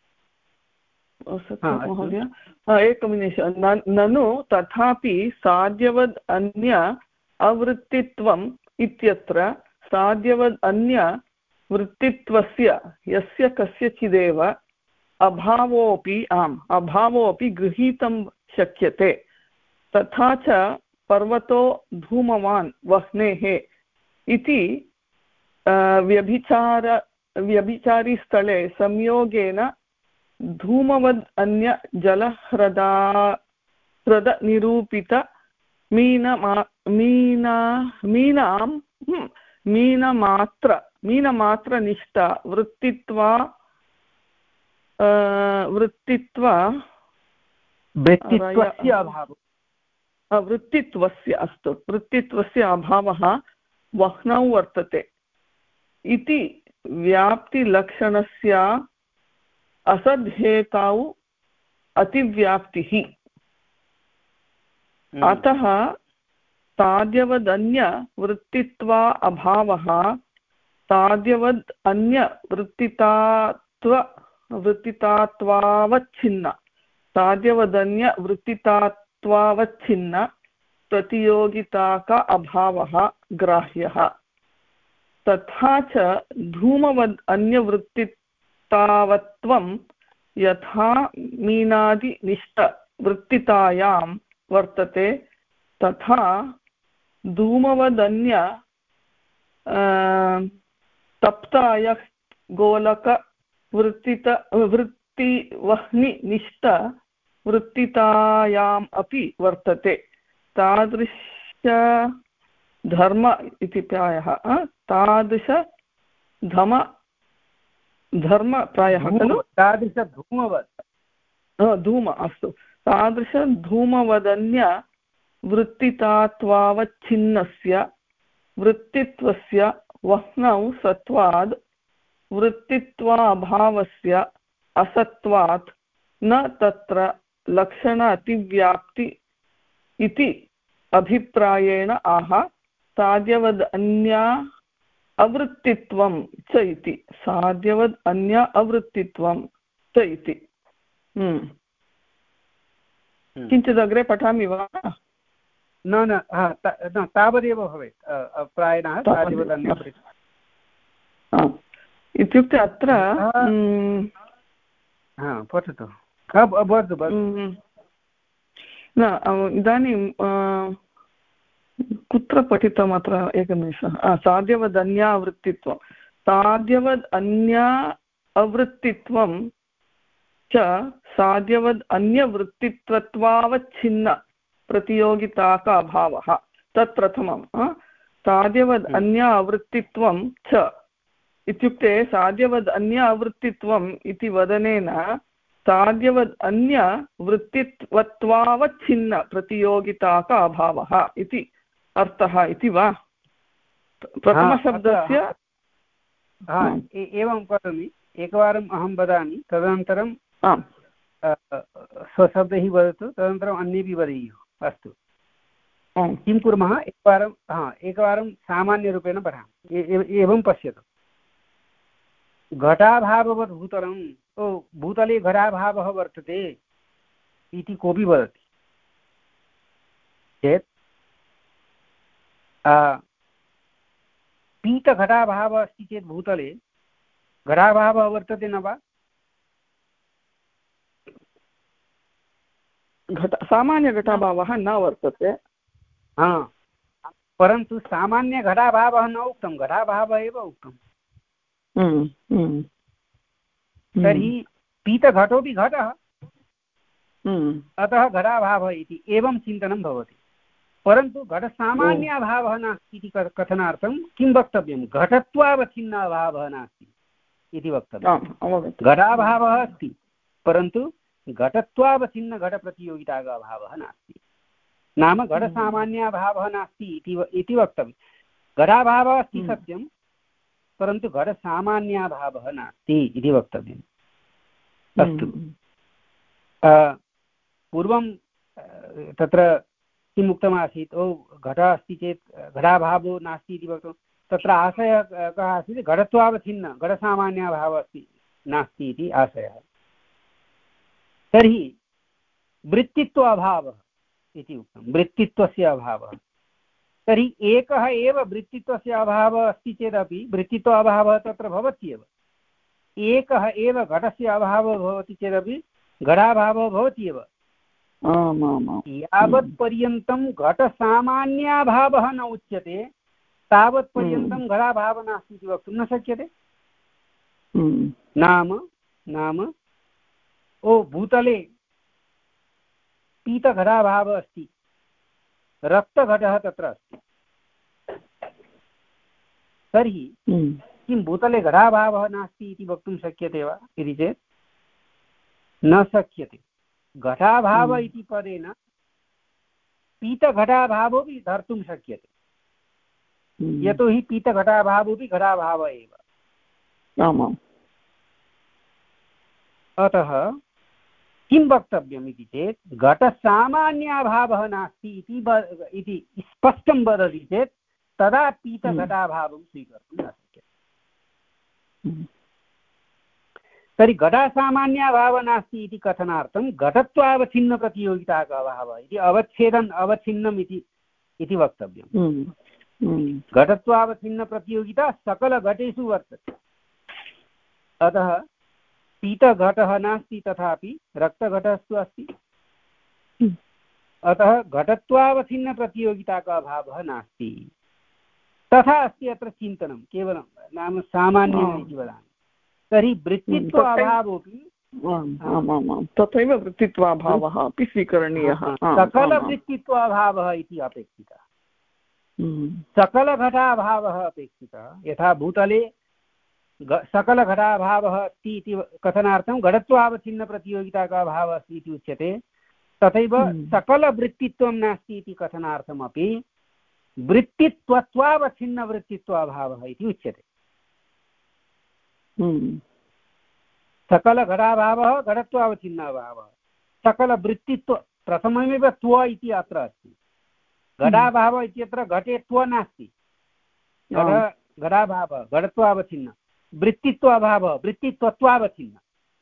महोदय एकनिमिषं, ननु तथापि साध्यवद् अन्य अवृत्तित्वम् इत्यत्र साध्यवद् अन्य वृत्तित्वस्य यस्य कस्यचिदेव अभावोऽपि आम् अभावोऽपि गृहीतं शक्यते। तथा च पर्वतो धूमवान् वह्नेः इति व्यभिचार व्यभिचारिस्थले संयोगेन धूमवद् अन्य जलह्रदा ह्रदनिरूपित मीनमा मीना मीनां मीनमात्र मीनमात्रनिष्ठ वृत्तित्वा वृत्तित्वा वृत्तित्वस्य अभावः वृत्तित्वस्य अस्तु वृत्तित्वस्य अभावः वह्नौ वर्तते इति व्याप्तिलक्षणस्य असद्धेतौ अतिव्याप्तिः। अतः साध्यवदन्यवृत्तित्वा अभावः साध्यवद् अन्यवृत्तितात्व वृत्तितात्वावच्छिन्न साध्यवदन्यवृत्तितात्वावच्छिन्न प्रतियोगिताक अभावः ग्राह्यः। तथा च धूमवद् अन्यवृत्तितावत्वं यथा मीनादिनिष्ठवृत्तितायां वर्तते तथा धूमवदन्य तप्ताय गोलकवृत्तित वृत्तिवह्निनिष्ठ वृत्तितायाम् अपि वर्तते। तादृश धर्म इति प्रायः तादृश धम धर्म प्रायः खलु तादृशधूमवत् धूम अस्तु तादृशधूमवदन्य वृत्तितात्वावच्छिन्नस्य वृत्तित्वस्य वह्नौ सत्वाद् वृत्तित्वाभावस्य असत्वात् न तत्र लक्षण अतिव्याप्ति इति अभिप्रायेण आह साध्यवद् अन्या अवृत्तित्वं च इति साध्यवद् अन्या अवृत्तित्वं च इति किञ्चित् अग्रे पठामि वा? न न तावदेव भवेत् प्रायणः साध्यवद् अन्या इत्युक्ते अत्र पठतु वदतु न इदानीं कुत्र पठितम् अत्र एकनिमिषः साध्यवद् अन्या अवृत्तित्वं साध्यवद् अन्या अवृत्तित्वं च साध्यवद् अन्यवृत्तित्वत्वावच्छिन्न प्रतियोगिताक अभावः तत् प्रथमं साध्यवद् अन्या अवृत्तित्वं च इत्युक्ते साध्यवद् अन्य अवृत्तित्वम् इति वदनेन साध्यवद् अन्य वृत्तित्वत्वावच्छिन्न प्रतियोगिताक अभावः इति अर्थः इति वा? प्रथमशब्दस्य एवं करोमि एकवारम् अहं वदामि तदनन्तरं स्वशब्दैः वदतु तदनन्तरम् अन्येपि वदेयुः अस्तु किं कुर्मः एकवारं हा एकवारं सामान्यरूपेण पठामि एवं पश्यतु घटाभाववत् भूतलम् ओ भूतले घटाभावः वर्तते इति कोऽपि वदति चेत् पीतघटाभावः अस्ति चेत् भूतले घटाभावः वर्तते न वा? घट सामान्यघटाभावः न वर्तते हा परन्तु सामान्यघटाभावः न उक्तं घटाभावः एव उक्तम् तर्हि पीतघटोऽपि घटः अतः घटाभावः इति एवं चिन्तनं भवति परन्तु घटसामान्याभावः नास्ति इति कथनार्थं किं वक्तव्यं घटत्वावच्छिन्नाभावः नास्ति इति वक्तव्यं घटाभावः अस्ति परन्तु घटत्वावच्छिन्न घटप्रतियोगितायाः अभावः नास्ति नाम घटसामान्याभावः नास्ति इति वक्तव्यं घटाभावः अस्ति सत्यं परन्तु घटसामान्याभावः नास्ति इति वक्तव्यम् अस्तु पूर्वं तत्र किम् उक्तमासीत् ओ घटः अस्ति चेत् घटाभावो नास्ति इति वक्तुं तत्र आशयः कः आसीत् घटत्वावच्छिन्न घटसामान्याभावः अस्ति नास्ति इति आशयः तर्हि वृत्तित्व अभावः इति उक्तं वृत्तित्वस्य अभावः तर्हि एकः एव वृत्तित्वस्य अभावः अस्ति चेदपि वृत्तित्व अभावः तत्र भवत्येव एकः एव घटस्य अभावः भवति चेदपि घटाभावः भवत्येव यावत्पर्यन्तं घटसामान्याभावः न उच्यते तावत्पर्यन्तं घटाभावः नास्ति इति वक्तुं न शक्यते नाम नाम ओ भूतले पीतघटाभावः अस्ति रक्तघटः तत्र अस्ति तर्हि किं भूतले घटाभावः नास्ति इति वक्तुं शक्यते वा इति चेत् न शक्यते घटाभाव इति पदेन पीतघटाभावोऽपि धर्तुं शक्यते यतोहि पीतघटाभावोऽपि घटाभावः एव अतः किं वक्तव्यम् इति चेत् घटसामान्याभावः नास्ति इति स्पष्टं वदति चेत् तदा पीतघटाभावं स्वीकर्तुं न शक्यते तर्हि घटसामान्याभावः नास्ति इति कथनार्थं घटत्वावच्छिन्नप्रतियोगितायाः अभावः इति अवच्छेदन् अवच्छिन्नम् इति इति वक्तव्यम् घटत्वावच्छिन्नप्रतियोगिता सकलघटेषु वर्तते अतः पीतघटः नास्ति तथापि रक्तघटस्तु अस्ति अतः घटत्वावच्छिन्नप्रतियोगितायाः अभावः नास्ति तथा अस्ति अत्र चिन्तनं केवलं नाम सामान्यम् इति वदामि तर्हि वृत्तित्व अभावोऽपि तथैव वृत्तित्वाभावः अपि स्वीकरणीयः सकलवृत्तित्वाभावः इति अपेक्षितः सकलघटाभावः अपेक्षितः यथा भूतले सकलघटाभावः अस्ति इति कथनार्थं घटत्वावच्छिन्नप्रतियोगितायाः अभावः अस्ति इति उच्यते तथैव सकलवृत्तित्वं नास्ति इति कथनार्थमपि वृत्तित्वत्वावच्छिन्नवृत्तित्वाभावः इति उच्यते सकलघटाभावः घटत्वावच्छिन्नाभावः सकलवृत्तित्व प्रथममेव त्व इति अत्र अस्ति घटाभावः इत्यत्र घटेत्व नास्ति, घट घटाभावः घटत्वावच्छिन्न, वृत्तित्व अभावः वृत्तित्वत्वावच्छिन्न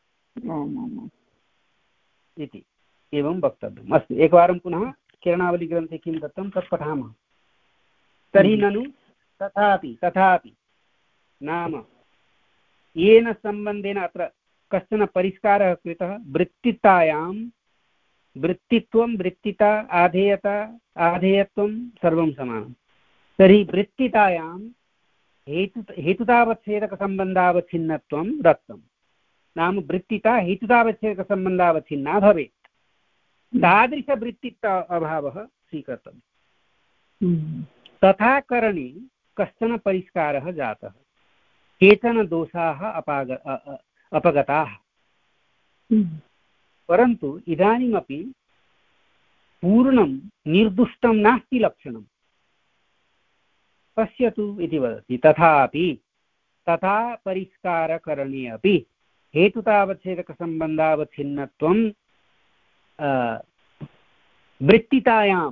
इति एवं वक्तव्यम्। अस्तु, एकवारं पुनः किरणावलीग्रन्थे किं दत्तं तत् पठामः। तर्हि ननु तथापि तथापि नाम येन सम्बन्धेन अत्र कश्चन परिष्कारः कृतः। वृत्तितायां वृत्तित्वं वृत्तिता आधेयता आधेयत्वं सर्वं समानं। तर्हि वृत्तितायां हेतु हेतुतावच्छेदकसम्बन्धावच्छिन्नत्वं दत्तं। नाम वृत्तिता हेतुतावच्छेदकसम्बन्धावच्छिन्ना भवेत्, तादृशवृत्तित्व अभावः स्वीकर्तव्यः। तथा करणे कश्चन परिष्कारः जातः। केचन दोषाः अपाग अपगताः, परन्तु इदानीमपि पूर्णं निर्दुष्टं नास्ति लक्षणं। पश्यतु इति वदति। तथापि तथा परिष्कारकरणे अपि हेतुतावच्छेदकसम्बन्धावच्छिन्नत्वं वृत्तितायां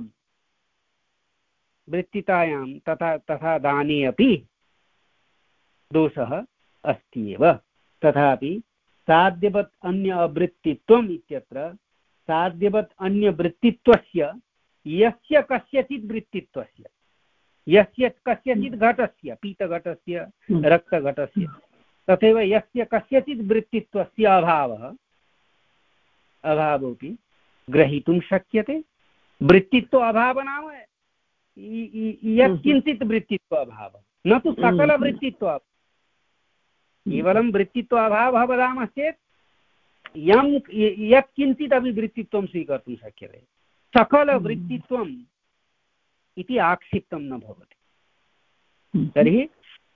वृत्तितायां तथा तथा दाने अपि दोषः अस्ति एव। तथापि साध्यवत् अन्य अवृत्तित्वम् इत्यत्र साध्यवत् अन्यवृत्तित्वस्य यस्य कस्यचित् वृत्तित्वस्य, यस्य कस्यचित् घटस्य, पीतघटस्य रक्तघटस्य, तथैव यस्य कस्यचित् वृत्तित्वस्य अभावः अभावोऽपि ग्रहीतुं शक्यते। वृत्तित्व अभावः नाम यत्किञ्चित् वृत्तित्व अभावः, न तु सकलवृत्तित्व। केवलं वृत्तित्व अभावः वदामः चेत् यं यत्किञ्चित् अपि वृत्तित्वं स्वीकर्तुं शक्यते। सकलवृत्तित्वम् इति आक्षिप्तं न भवति। तर्हि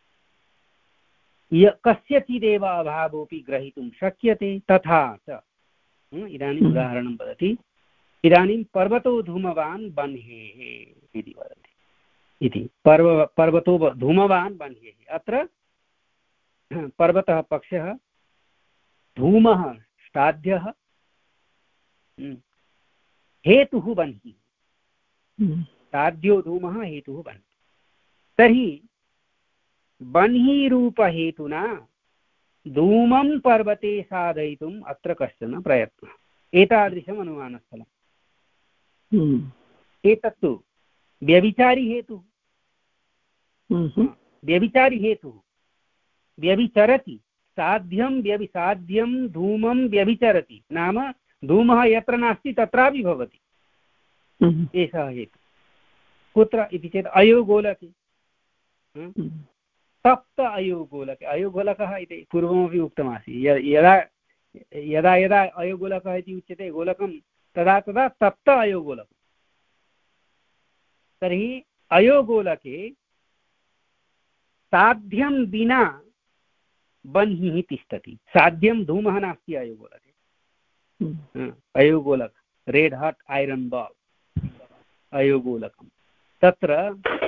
कस्यचिदेव अभावोऽपि ग्रहीतुं शक्यते। तथा च इदानीम् उदाहरणं वदति। इदानीं पर्वतो धूमवान् बन्हेः इति वदति इति। पर्व पर्वतो धूमवान् बन्हेः। अत्र पर्वतः पक्षः, धूमः श्राद्धः, हेतुः बन्हिः। श्राद्यो धूमः, हेतुः बन्हिः। तर्हि बन्हीरूपहेतुना धूमं पर्वते साधयितुम् अत्र कश्चन प्रयत्नः। एतादृशम् अनुमानस्थलम्। एतत्तु व्यभिचारी हेतुः। व्यभिचारी हेतुः व्यभिचरति, साध्यं व्यभिसाध्यं धूमं व्यभिचरति। नाम धूमः यत्र नास्ति तत्रापि भवति, एषः हेतुः। कुत्र इति चेत् अयोगोलके, तप्त अयोगोलके। अयोगोलकः इति पूर्वमपि उक्तमासीत्। यदा यदा यदा अयोगोलकः इति उच्यते गोलकं, तदा तदा तप्त अयोगोलकम्। तर्हि अयोगोलके साध्यं विना बन्हिः तिष्ठति। साध्यं धूमः नास्ति अयोगोलके। अयोगोलक रेड् हाट् ऐरन् बाल् अयोगोलकं, तत्र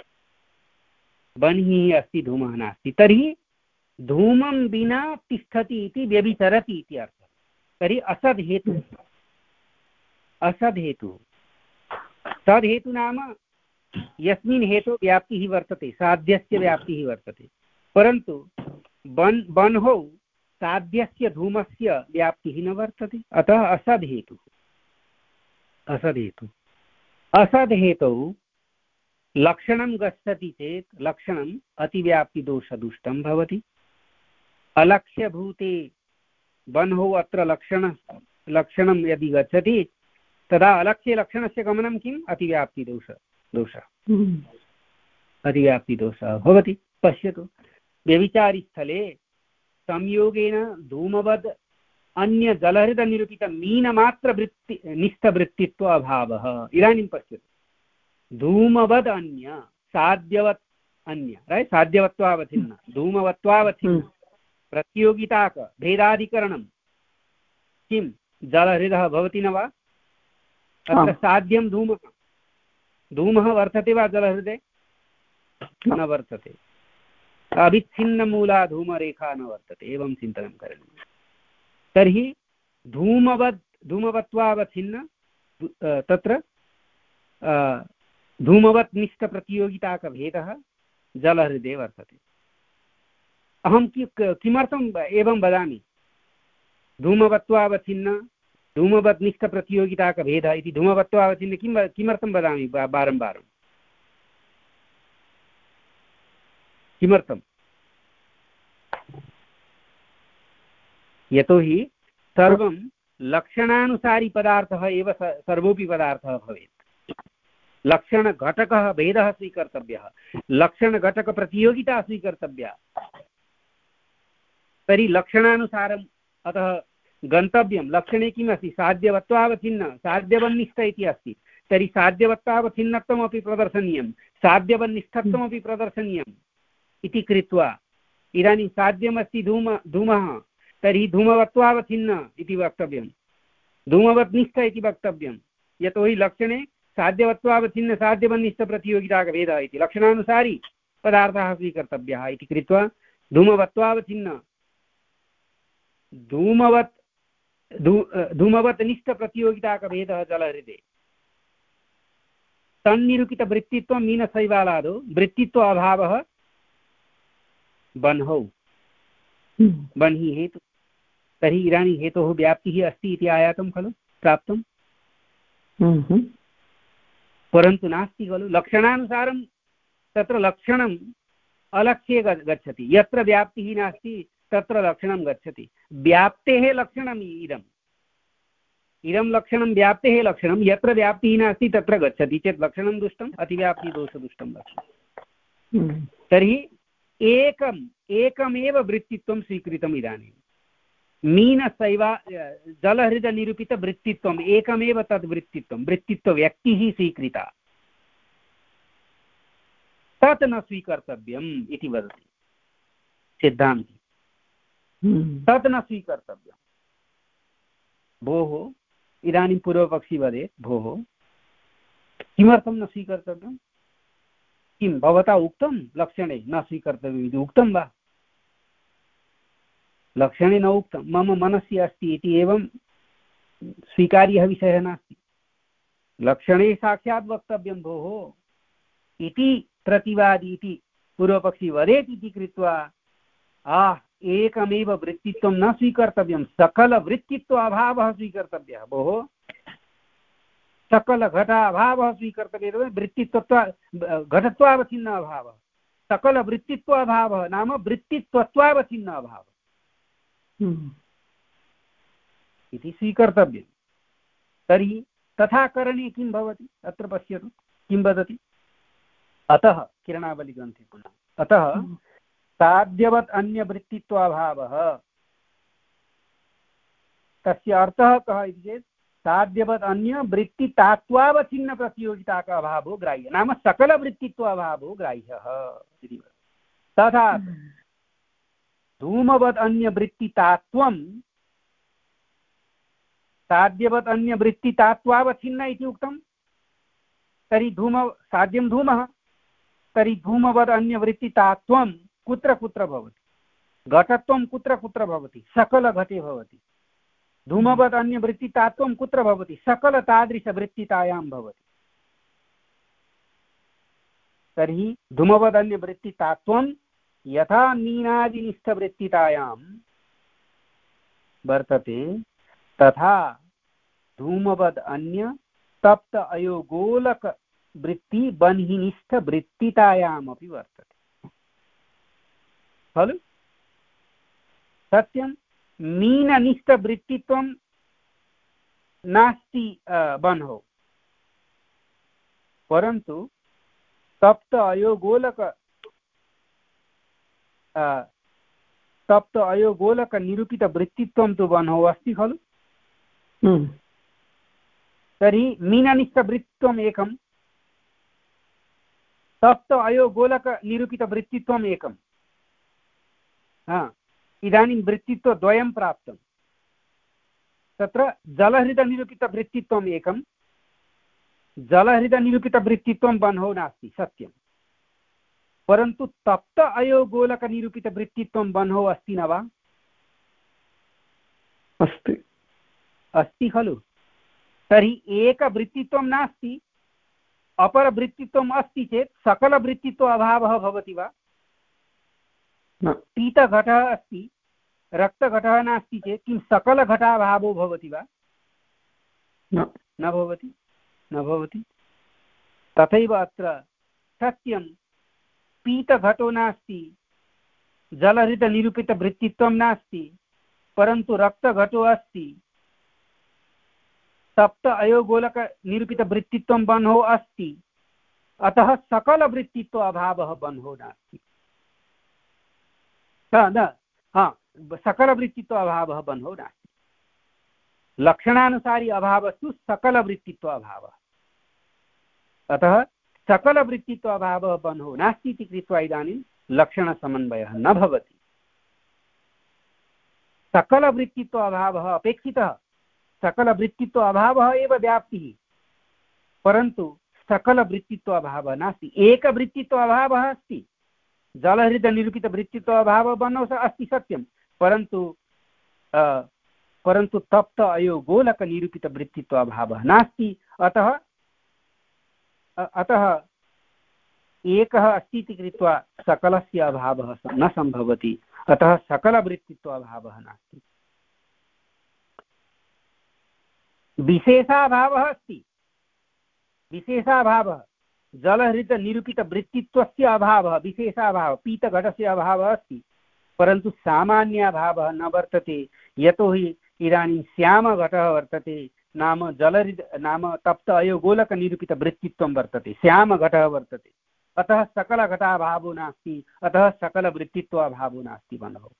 बन्हिः अस्ति, धूमः नास्ति। तर्हि धूमं विना तिष्ठति इति व्यभिचरति इति अर्थः। तर्हि असद् हेतुः, असद् हेतुः। तद् हेतु नाम यस्मिन् हेतु व्याप्तिः वर्तते, साध्यस्य व्याप्तिः वर्तते, परन्तु बन् बन्हौ साध्यस्य धूमस्य व्याप्तिः न वर्तते। अतः असद् हेतुः। असद् हेतुः असद् हेतौ लक्षणं गच्छति चेत् लक्षणम् अतिव्याप्तिदोषदुष्टं भवति। अलक्ष्यभूते बन्हौ अत्र लक्षण लक्षणं यदि गच्छति तदा अलक्ष्ये लक्षणस्य गमनं किम्? अतिव्याप्तिदोष दोषः अतिव्याप्तिदोषः भवति। पश्यतु, व्यभिचारिस्थले संयोगेन धूमवद् अन्य जलहृदनिरूपितं मीनमात्रवृत्ति निष्ठवृत्तित्व अभावः। इदानीं पश्यतु, धूमवद् अन्य साध्यवत् अन्य, राइट, साध्यवत्वावच्छिन्न धूमवत्वावच्छिन्न प्रतियोगिताक भेदाधिकरणं किं जलहृदः भवति न वा? अत्र साध्यं धूमः, धूमः वर्तते वा जलहृदे? न वर्तते। अविच्छिन्नमूला धूमरेखा न वर्तते। एवं चिन्तनं करणीयम्। तर्हि धूमवद् धूमवत्वावच्छिन्न तत्र धूमवत् निष्ठप्रतियोगिताकभेदः जलहृदे वर्तते। अहं किमर्थम् एवं वदामि? धूमवत्वावच्छिन्न धूमवत् निष्ठप्रतियोगिताकभेदः इति धूमवत्वावच्छिन्न किं किमर्थं वदामि वारं वारं? किमर्थं? यतोहि सर्वं लक्षणानुसारी पदार्थः एव सर्वोऽपि पदार्थः भवेत्। लक्षणघटकः भेदः स्वीकर्तव्यः, लक्षणघटकप्रतियोगिता स्वीकर्तव्या। तर्हि लक्षणानुसारम् अतः गन्तव्यं। लक्षणे किम् अस्ति? साध्यवत्वावच्छिन्न साध्यवन्निष्ठ इति अस्ति। तर्हि साध्यवत्वावच्छिन्नत्वमपि प्रदर्शनीयं, साध्यवन्निष्ठत्वमपि प्रदर्शनीयम् इति कृत्वा इदानीं साध्यमस्ति धूम धूमः, तर्हि धूमवत्वावच्छिन्न इति वक्तव्यं, धूमवत्निष्ठ इति वक्तव्यं। यतोहि लक्षणे साध्यवत्वावच्छिन्न साध्यवन्निष्ठप्रतियोगिताकभेदः इति लक्षणानुसारी पदार्थः स्वीकर्तव्यः इति कृत्वा धूमवत्वावच्छिन्न धूमवत् धू धूमवत् निष्ठप्रतियोगिताकभेदः जलहृदे। तन्निरूपितवृत्तित्वं मीनशैवालादौ वृत्तित्व अभावः बन्हौ बन्हि हेतु। तर्हि इदानीं हेतोः व्याप्तिः अस्ति इति आयातं खलु, प्राप्तं। परन्तु नास्ति खलु। लक्षणानुसारं तत्र लक्षणम् अलक्ष्ये गच्छति। यत्र व्याप्तिः नास्ति तत्र लक्षणं गच्छति। व्याप्तेः लक्षणम् इदम् इदं लक्षणं व्याप्तेः लक्षणं। यत्र व्याप्तिः नास्ति तत्र गच्छति चेत् लक्षणं दुष्टम्, अतिव्याप्तिदोषदुष्टं लक्षणं। तर्हि एकम् एकमेव वृत्तित्वं स्वीकृतम् इदानीं। मीनशैवा जलहृदनिरूपितवृत्तित्वम् एकमेव तद् वृत्तित्वं, वृत्तित्वव्यक्तिः स्वीकृता। तत् न स्वीकर्तव्यम् इति वदति सिद्धान्ती। तत् न स्वीकर्तव्यम्। भोः इदानीं पूर्वपक्षी वदेत्, भोः किमर्थं न स्वीकर्तव्यं? किं भवता उक्तं लक्षणे न स्वीकर्तव्यम् इति उक्तं वा? लक्षणे न उक्तं, मम मनसि अस्ति इति एवं स्वीकार्यः विषयः नास्ति। लक्षणे साक्षात् वक्तव्यं भोः इति प्रतिवादी इति पूर्वपक्षी वदेत् इति कृत्वा आह एकमेव वृत्तित्वं न स्वीकर्तव्यं, सकलवृत्तित्व अभावः स्वीकर्तव्यः भोः। सकलघटाभावः स्वीकर्तव्यः, वृत्तित्व घटत्वावच्छिन्न अभावः। सकलवृत्तित्व अभावः नाम वृत्तित्वत्वावच्छिन्न अभावः इति स्वीकर्तव्यं। तर्हि तथा करणे किं भवति? अत्र पश्यतु किं वदति। अतः किरणावलिग्रन्थे पुनः अतः साध्यवत् अन्यवृत्तित्वाभावः, तस्य अर्थः कः इति चेत् साध्यवत् अन्य वृत्तितात्वावच्छिन्न प्रतियोगिता का अभावो ग्राह्य, नाम सकलवृत्तित्वाभावो ग्राह्यः इति। तथा धूमवत् अन्यवृत्तितात्वं साध्यवत् अन्यवृत्तितात्वावच्छिन्न इति उक्तं। तर्हि धूम साध्यं धूमः, तर्हि धूमवत् अन्यवृत्तितात्वं कुत्र कुत्र भवति? घटत्वं कुत्र कुत्र भवति? सकलघटे भवति। धूमवत् अन्यवृत्तितात्वं कुत्र भवति? सकलतादृशवृत्तितायां भवति। तर्हि धूमवत् अन्यवृत्तितात्वं यथा मीनादिनिष्ठवृत्तितायां वर्तते तथा धूमवद् अन्य तप्त अयोगोलक वृत्ति बन्हिनिष्ठ वृत्तितायामपि वर्तते खलु। सत्यं मीननिष्ठ वृत्तित्वं नास्ति बन्हौ, परन्तु तप्त अयोगोलक तप्त अयोगोलक निरूपित वृत्तित्वं तु बन्हौ अस्ति खलु। तर्हि मीननिष्ठ वृत्तित्वम् एकं, तप्त अयोगोलक निरूपित वृत्तित्वम् एकं। हा इदानीं वृत्तित्वद्वयं प्राप्तं। तत्र जलहृदनिरूपितवृत्तित्वम् एकं, जलहृदनिरूपितवृत्तित्वं बन्हौ नास्ति सत्यं, परन्तु तप्त अयोगोलकनिरूपितवृत्तित्वं बन्हौ अस्ति न वा? अस्ति अस्ति खलु। तर्हि एकवृत्तित्वं नास्ति, अपरवृत्तित्वम् अस्ति चेत् सकलवृत्तित्व अभावः भवति वा? पीतघटः अस्ति, रक्तघटः नास्ति चेत् किं सकलघटाभावो भवति वा? न भवति, न भवति। तथैव अत्र सत्यं पीतघटो नास्ति, जलहृदनिरूपितवृत्तित्वं नास्ति, परन्तु रक्तघटो अस्ति, सप्त अयोगोलकनिरूपितवृत्तित्वं बन्हो अस्ति, अतः सकलवृत्तित्व अभावः बन्हो नास्ति। न हाँ सकलवृत्तित्व अभावः बन्हो नास्ति। लक्षणानुसारी अभावस्तु सकलवृत्तित्व अभावः, अतः सकलवृत्तित्व अभावः बन्हो नास्ति इति कृत्वा इदानीं लक्षणसमन्वयः न भवति। सकलवृत्तित्व अभावः अपेक्षितः, सकलवृत्तित्व अभावः एव व्याप्तिः, परन्तु सकलवृत्तित्व अभावः नास्ति। एकवृत्तित्व अभावः अस्ति, जलहृदनिरूपितवृत्तित्व अभावः बन्हो अस्ति सत्यं, परन्तु परन्तु तप्त अयोगोलकनिरूपितवृत्तित्व अभावः नास्ति। अतः अतः एकः अस्ति इति कृत्वा सकलस्य अभावः न सम्भवति, अतः सकलवृत्तित्व अभावः नास्ति। विशेषाभावः अस्ति, विशेषाभावः जलहृदनिरूपितवृत्तित्वस्य अभावः, विशेषाभावः पीतघटस्य अभावः अस्ति, परन्तु सामान्याभावः न वर्तते। यतोहि इदानीं श्यामघटः वर्तते, नाम जलहृद नाम तप्त अयोगोलकनिरूपितवृत्तित्वं वर्तते, श्यामघटः वर्तते, अतः सकलघटाभावो नास्ति, अतः सकलवृत्तित्वाभावो नास्ति बन्धो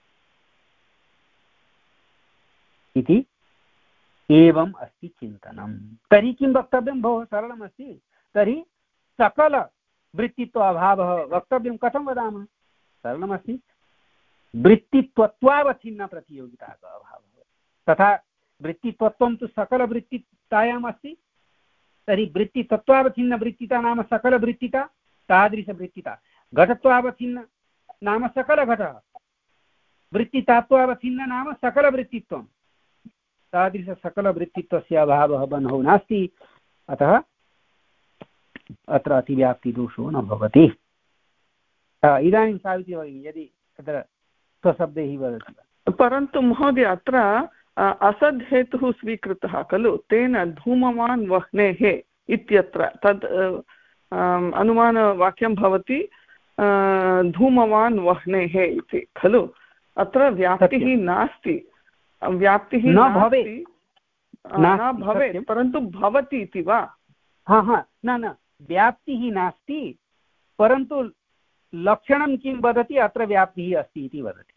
इति एवम् अस्ति चिन्तनं। तर्हि किं वक्तव्यं भोः? सरलमस्ति। तर्हि सकलवृत्तित्व अभावः वक्तव्यं, कथं वदामः? सरलमस्ति। वृत्तित्वत्वावच्छिन्न प्रतियोगिता अभावः, तथा वृत्तित्वत्वं तु सकलवृत्तितायाम् अस्ति, तर्हि वृत्तितत्वावच्छिन्नवृत्तिता नाम सकलवृत्तिता, तादृशवृत्तिता। घटत्वावच्छिन्न नाम सकलघटः, वृत्तितात्वावच्छिन्न नाम सकलवृत्तित्वं, तादृशसकलवृत्तित्वस्य अभावः बन्धो नास्ति, अतः अत्र अतिव्याप्तिदोषो न भवति। इदानीं सावित्री भगिनी यदि तत्र स्वशब्दैः वदति वा? परन्तु महोदय अत्र असद् हेतुः स्वीकृतः खलु, तेन धूमवान् वह्नेः इत्यत्र तद् अनुमानवाक्यं भवति धूमवान् वह्नेः इति खलु। अत्र व्याप्तिः नास्ति, व्याप्तिः न भवेत्, न भवेत्, परन्तु भवति इति वा? हा हा न न व्याप्तिः नास्ति, परन्तु लक्षणं किं वदति? अत्र व्याप्तिः अस्ति इति वदति।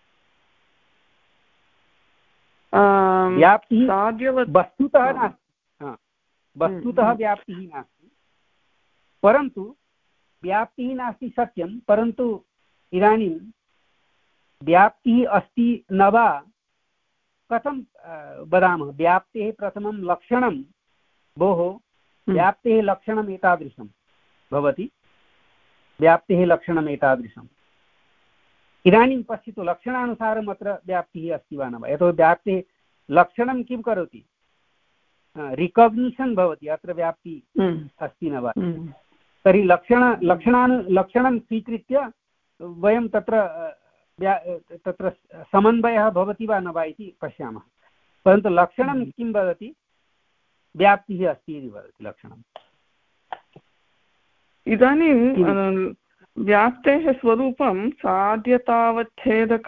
व्याप्तिः वस्तुतः नास्ति, वस्तुतः व्याप्तिः नास्ति, परन्तु व्याप्तिः नास्ति सत्यं, परन्तु इदानीं व्याप्तिः अस्ति न वा कथं वदामः? व्याप्तेः प्रथमं लक्षणं भोः, व्याप्तेः लक्षणम् एतादृशं भवति, व्याप्तेः लक्षणम् एतादृशम्। इदानीं पश्यतु लक्षणानुसारम् अत्र व्याप्तिः अस्ति वा न वा? यतोहि व्याप्तेः लक्षणं किं करोति? रिकग्निशन् भवति, अत्र व्याप्तिः अस्ति न वा। तर्हि लक्षण लक्षणानु लक्षणं स्वीकृत्य वयं तत्र तत्र समन्वयः भवति वा न वा इति पश्यामः, परन्तु लक्षणं किं वदति? व्याप्तिः अस्ति इति वदति लक्षणम्। इदानीं व्याप्तेः स्वरूपं साध्यतावच्छेदक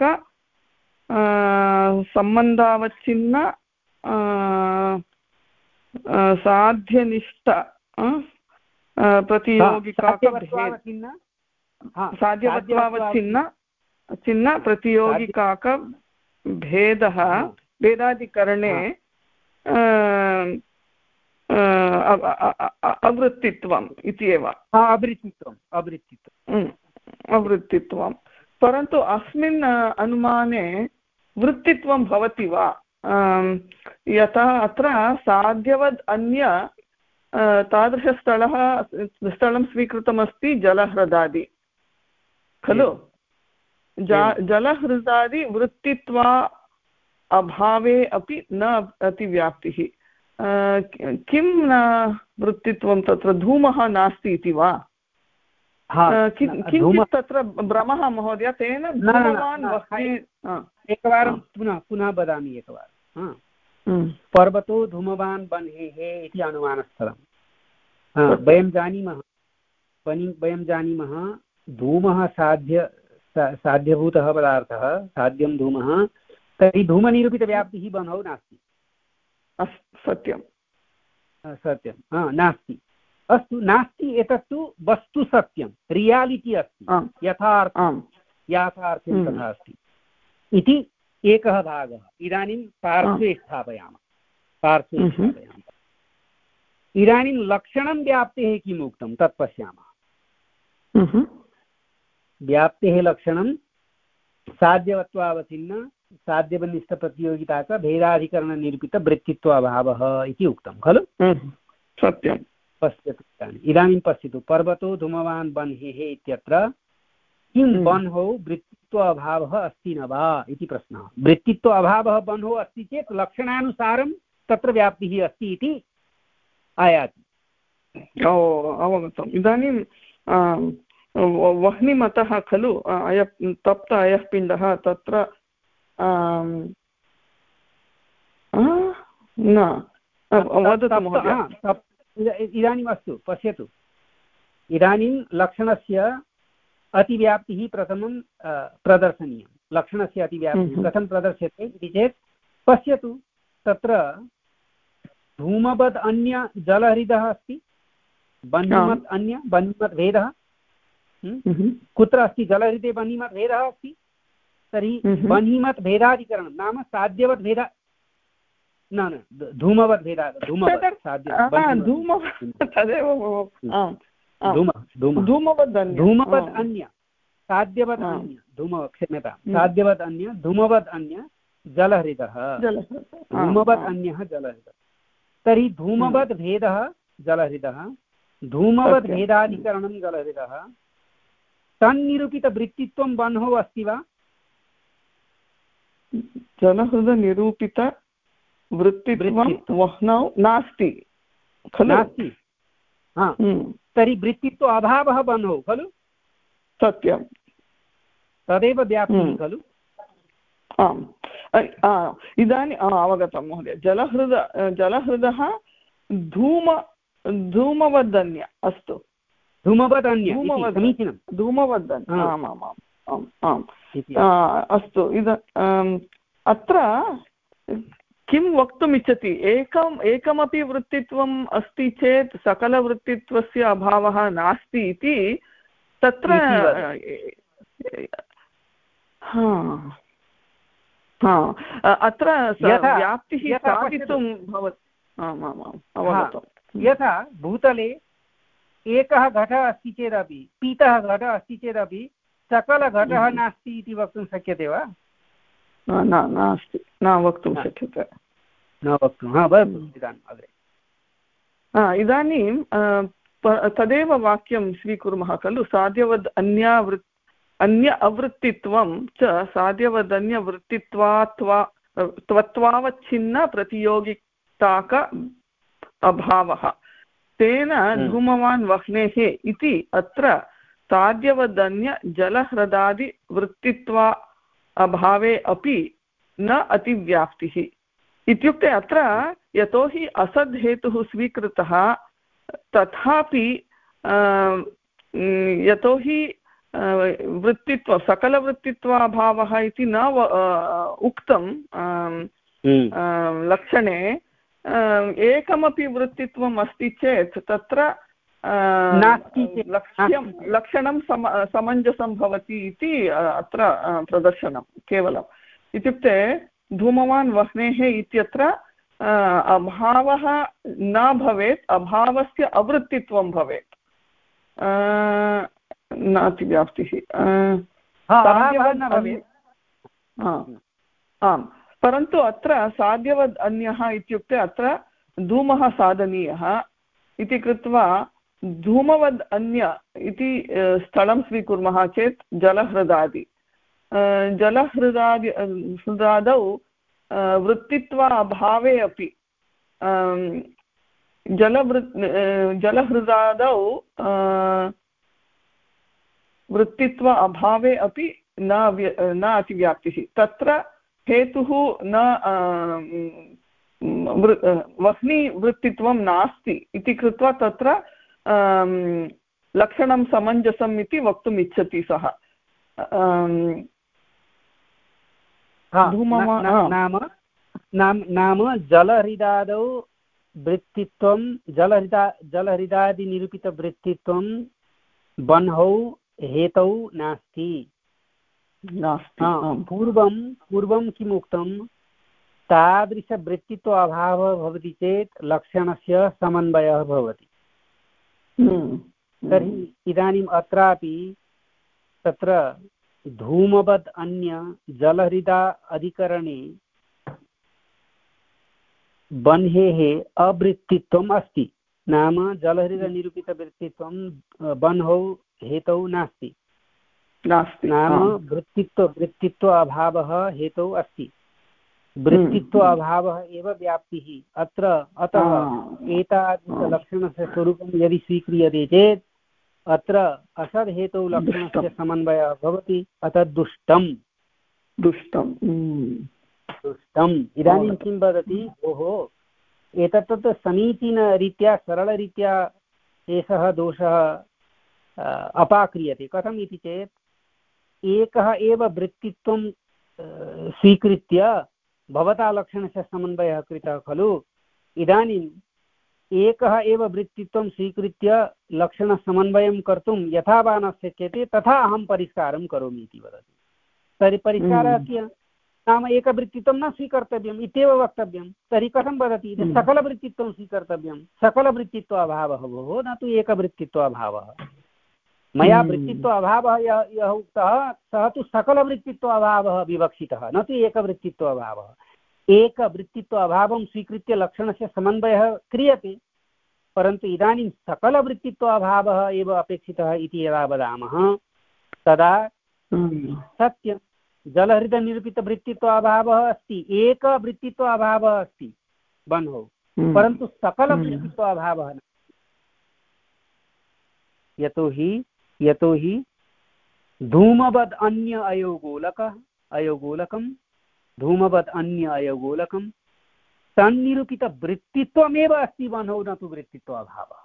सम्बन्धावच्छिन्न साध्यनिष्ठ प्रतियोगिकाकभेद साध्यवत्वावच्छिन्न चिन्ह प्रतियोगिकाक भेदः भेदाधिकरणे अवृत्तित्वम् इति एव। अवृत्तित्वम् अवृत्तित्वम् अवृत्तित्वं, परन्तु अस्मिन् अनुमाने वृत्तित्वं भवति वा? यथा अत्र साध्यवद् अन्य तादृशस्थलः स्थलं स्वीकृतमस्ति जलहृदादि खलु। जलहृदादि वृत्तित्वा अभावे अपि न अतिव्याप्तिः, किं न वृत्तित्वं तत्र धूमः नास्ति इति वा किञ्चित् तत्र भ्रमः महोदय तेन धूमवान् एकवारं पुनः पुनः वदामि एकवारं पर्वतो धूमवान् बह्नेः इति अनुमानस्थलं वयं जानीमः वयं जानीमः धूमः साध्य साध्यभूतः पदार्थः साध्यं धूमः तर्हि धूमनिरूपितव्याप्तिः बह्नौ नास्ति सत्यं सत्यं नास्ति अस्तु नास्ति एतत्तु वस्तु सत्यं रियालिटि अस्ति यथार्थं याथार्थ्यं तथा अस्ति इति एकः भागः इदानीं पार्श्वे स्थापयामः पार्श्वे स्थापयामः इदानीं लक्षणं व्याप्तेः किम् उक्तं तत् पश्यामः व्याप्तेः लक्षणं साध्यवत्वावच्छिन्न साध्यवनिष्ठप्रतियोगिता च भेदाधिकरणनिरूपितवृत्तित्वाभावः इति उक्तं खलु सत्यं पश्यतु इदानीं पश्यतु पर्वतो धूमवान् बह्नेः इत्यत्र किं बह्नौ वृत्तित्व अभावः अस्ति न वा इति प्रश्नः वृत्तित्व अभावः बह्नौ अस्ति चेत् लक्षणानुसारं तत्र व्याप्तिः अस्ति इति आयाति अवगतम् इदानीं वह्निमतः खलु अय तप्त अयः पिण्डः तत्र न वदतु महोदय इदानीम् अस्तु पश्यतु इदानीं लक्षणस्य अतिव्याप्तिः प्रथमं प्रदर्शनीयं लक्षणस्य अतिव्याप्तिः कथं प्रदर्श्यते इति चेत् पश्यतु तत्र धूमवद् अन्य जलहृदः अस्ति बह्निमत् अन्य बह्निमत् भेदः कुत्र अस्ति जलहृदे बह्निमत् भेदः अस्ति तर्हि बह्निमत् भेदाधिकरणं नाम साध्यवद् भेद न न धूमवद् भेदा धूमवद् तदेव धूमवद् अन्य साध्यवद् अन्य धूम क्षम्यतां साध्यवद् अन्य धूमवद् अन्य जलहृदः धूमवद् अन्यः जलहृदः तर्हि धूमवद् भेदः जलहृदः धूमवद् भेदाधिकरणं जलहृदः तन्निरूपितवृत्तित्वं बह्नौ अस्ति वा जलहृदनिरूपित वृत्तित्वं वह्नौ नास्ति खलु नास्ति तर्हि वृत्तित्व अभावः बह्नौ खलु सत्यं तदेव व्याप्तिः खलु आम् इदानीम् अवगतं महोदय जलहृद जलहृदः धूम धूमवदन्य अस्तु धूमवदन्य समीचीनं धूमवदन्य आम् आम् आम् आम् अस्तु इद अत्र किं वक्तुमिच्छति एकम् एकमपि वृत्तित्वम् अस्ति चेत् सकलवृत्तित्वस्य अभावः नास्ति इति तत्र अत्र व्याप्तिः साधितुं भवति आम् आम् आम् अवगतम् यथा भूतले एकः घटः अस्ति चेदपि पीतः घटः अस्ति चेदपि सकलघटः नास्ति इति वक्तुं शक्यते वा न नास्ति न वक्तुं शक्यते न वक्तुं हा वदतु इदानीम् अग्रे इदानीं तदेव वाक्यं स्वीकुर्मः खलु साध्यवद् अन्यवृत् अन्य अवृत्तित्वं च साध्यवदन्यवृत्तित्वात्वा त्वत्वावच्छिन्न प्रतियोगिताक अभावः तेन धूमवान् वह्नेः इति अत्र साध्यवदन्य जलह्रदादिवृत्तित्वा अभावे अपि न अतिव्याप्तिः इत्युक्ते अत्र यतोहि असद्हेतुः स्वीकृतः तथापि यतोहि वृत्तित्व सकलवृत्तित्वाभावः इति न उक्तं लक्षणे एकमपि वृत्तित्वम् अस्ति चेत् तत्र लक्ष्यं लक्षणं सम समञ्जसं भवति इति अत्र प्रदर्शनं केवलम् इत्युक्ते धूमवान् वह्नेः इत्यत्र अभावः न भवेत् अभावस्य अवृत्तित्वं भवेत् नातिव्याप्तिः आम् परन्तु अत्र साध्यवद् अन्यः इत्युक्ते अत्र धूमः साधनीयः इति कृत्वा धूमवद् अन्य इति स्थलं स्वीकुर्मः चेत् जलहृदादि जलहृदादि हृदादौ वृत्तित्व अभावे अपि जलवृत् जलहृदादौ वृत्तित्व अभावे अपि न न अतिव्याप्तिः तत्र हेतुः न वह्निवृत्तित्वं नास्ति इति कृत्वा तत्र लक्षणं समञ्जसम् इति वक्तुम् इच्छति सः नाम नाम जलहृदादौ वृत्तित्वं जलहृदा जलहृदादिनिरूपितवृत्तित्वं बन्हौ हेतौ नास्ति नास्ति पूर्वं पूर्वं किम् उक्तं तादृशवृत्तित्व अभावः भवति चेत् लक्षणस्य समन्वयः भवति तर्हि इदानीम् अत्रापि तत्र धूमवद् अन्य जलहृदा अधिकरणे बन्हेः अवृत्तित्वम् अस्ति नाम जलहृदनिरूपितवृत्तित्वं बन्हौ हेतौ नास्ति नास्ति नाम वृत्तित्व वृत्तित्व अभावः हेतौ अस्ति वृत्तित्व अभावः एव व्याप्तिः अत्र अतः एतादृशलक्षणस्य स्वरूपं यदि स्वीक्रियते चेत् अत्र असद् हेतौ लक्षणस्य समन्वयः भवति अतः दुष्टं दुष्टं दुष्टम् इदानीं किं वदति भोः एतत् समीचीनरीत्या सरलरीत्या एषः दोषः अपाक्रियते कथम् इति चेत् एकः एव वृत्तित्वं स्वीकृत्य भवता लक्षणस्य समन्वयः कृतः खलु इदानीम् एकः एव वृत्तित्वं स्वीकृत्य लक्षणसमन्वयं कर्तुं यथा वा न शक्यते तथा अहं परिष्कारं करोमि इति वदति तर्हि परिष्कारः कियत् नाम एकवृत्तित्वं न स्वीकर्तव्यम् इत्येव वक्तव्यं तर्हि कथं वदति सकलवृत्तित्वं स्वीकर्तव्यं सकलवृत्तित्व अभावः भोः न तु एकवृत्तित्व अभावः मया वृत्तित्व अभावः यः यः उक्तः सः तु सकलवृत्तित्व अभावः विवक्षितः न तु एकवृत्तित्व अभावः एकवृत्तित्व अभावं स्वीकृत्य लक्षणस्य समन्वयः क्रियते परन्तु इदानीं सकलवृत्तित्व अभावः एव अपेक्षितः इति यदा वदामः तदा सत्यं जलहृदनिरूपितवृत्तित्व अभावः अस्ति एकवृत्तित्व अभावः अस्ति बन्हौ परन्तु सकलवृत्तित्व अभावः न यतोहि यतोहि धूमवद् अन्य अयोगोलकः अयोगोलकं धूमवद् अन्य अयोगोलकं तन्निरूपितवृत्तित्वमेव अस्ति बन्हौ न तु वृत्तित्व अभावः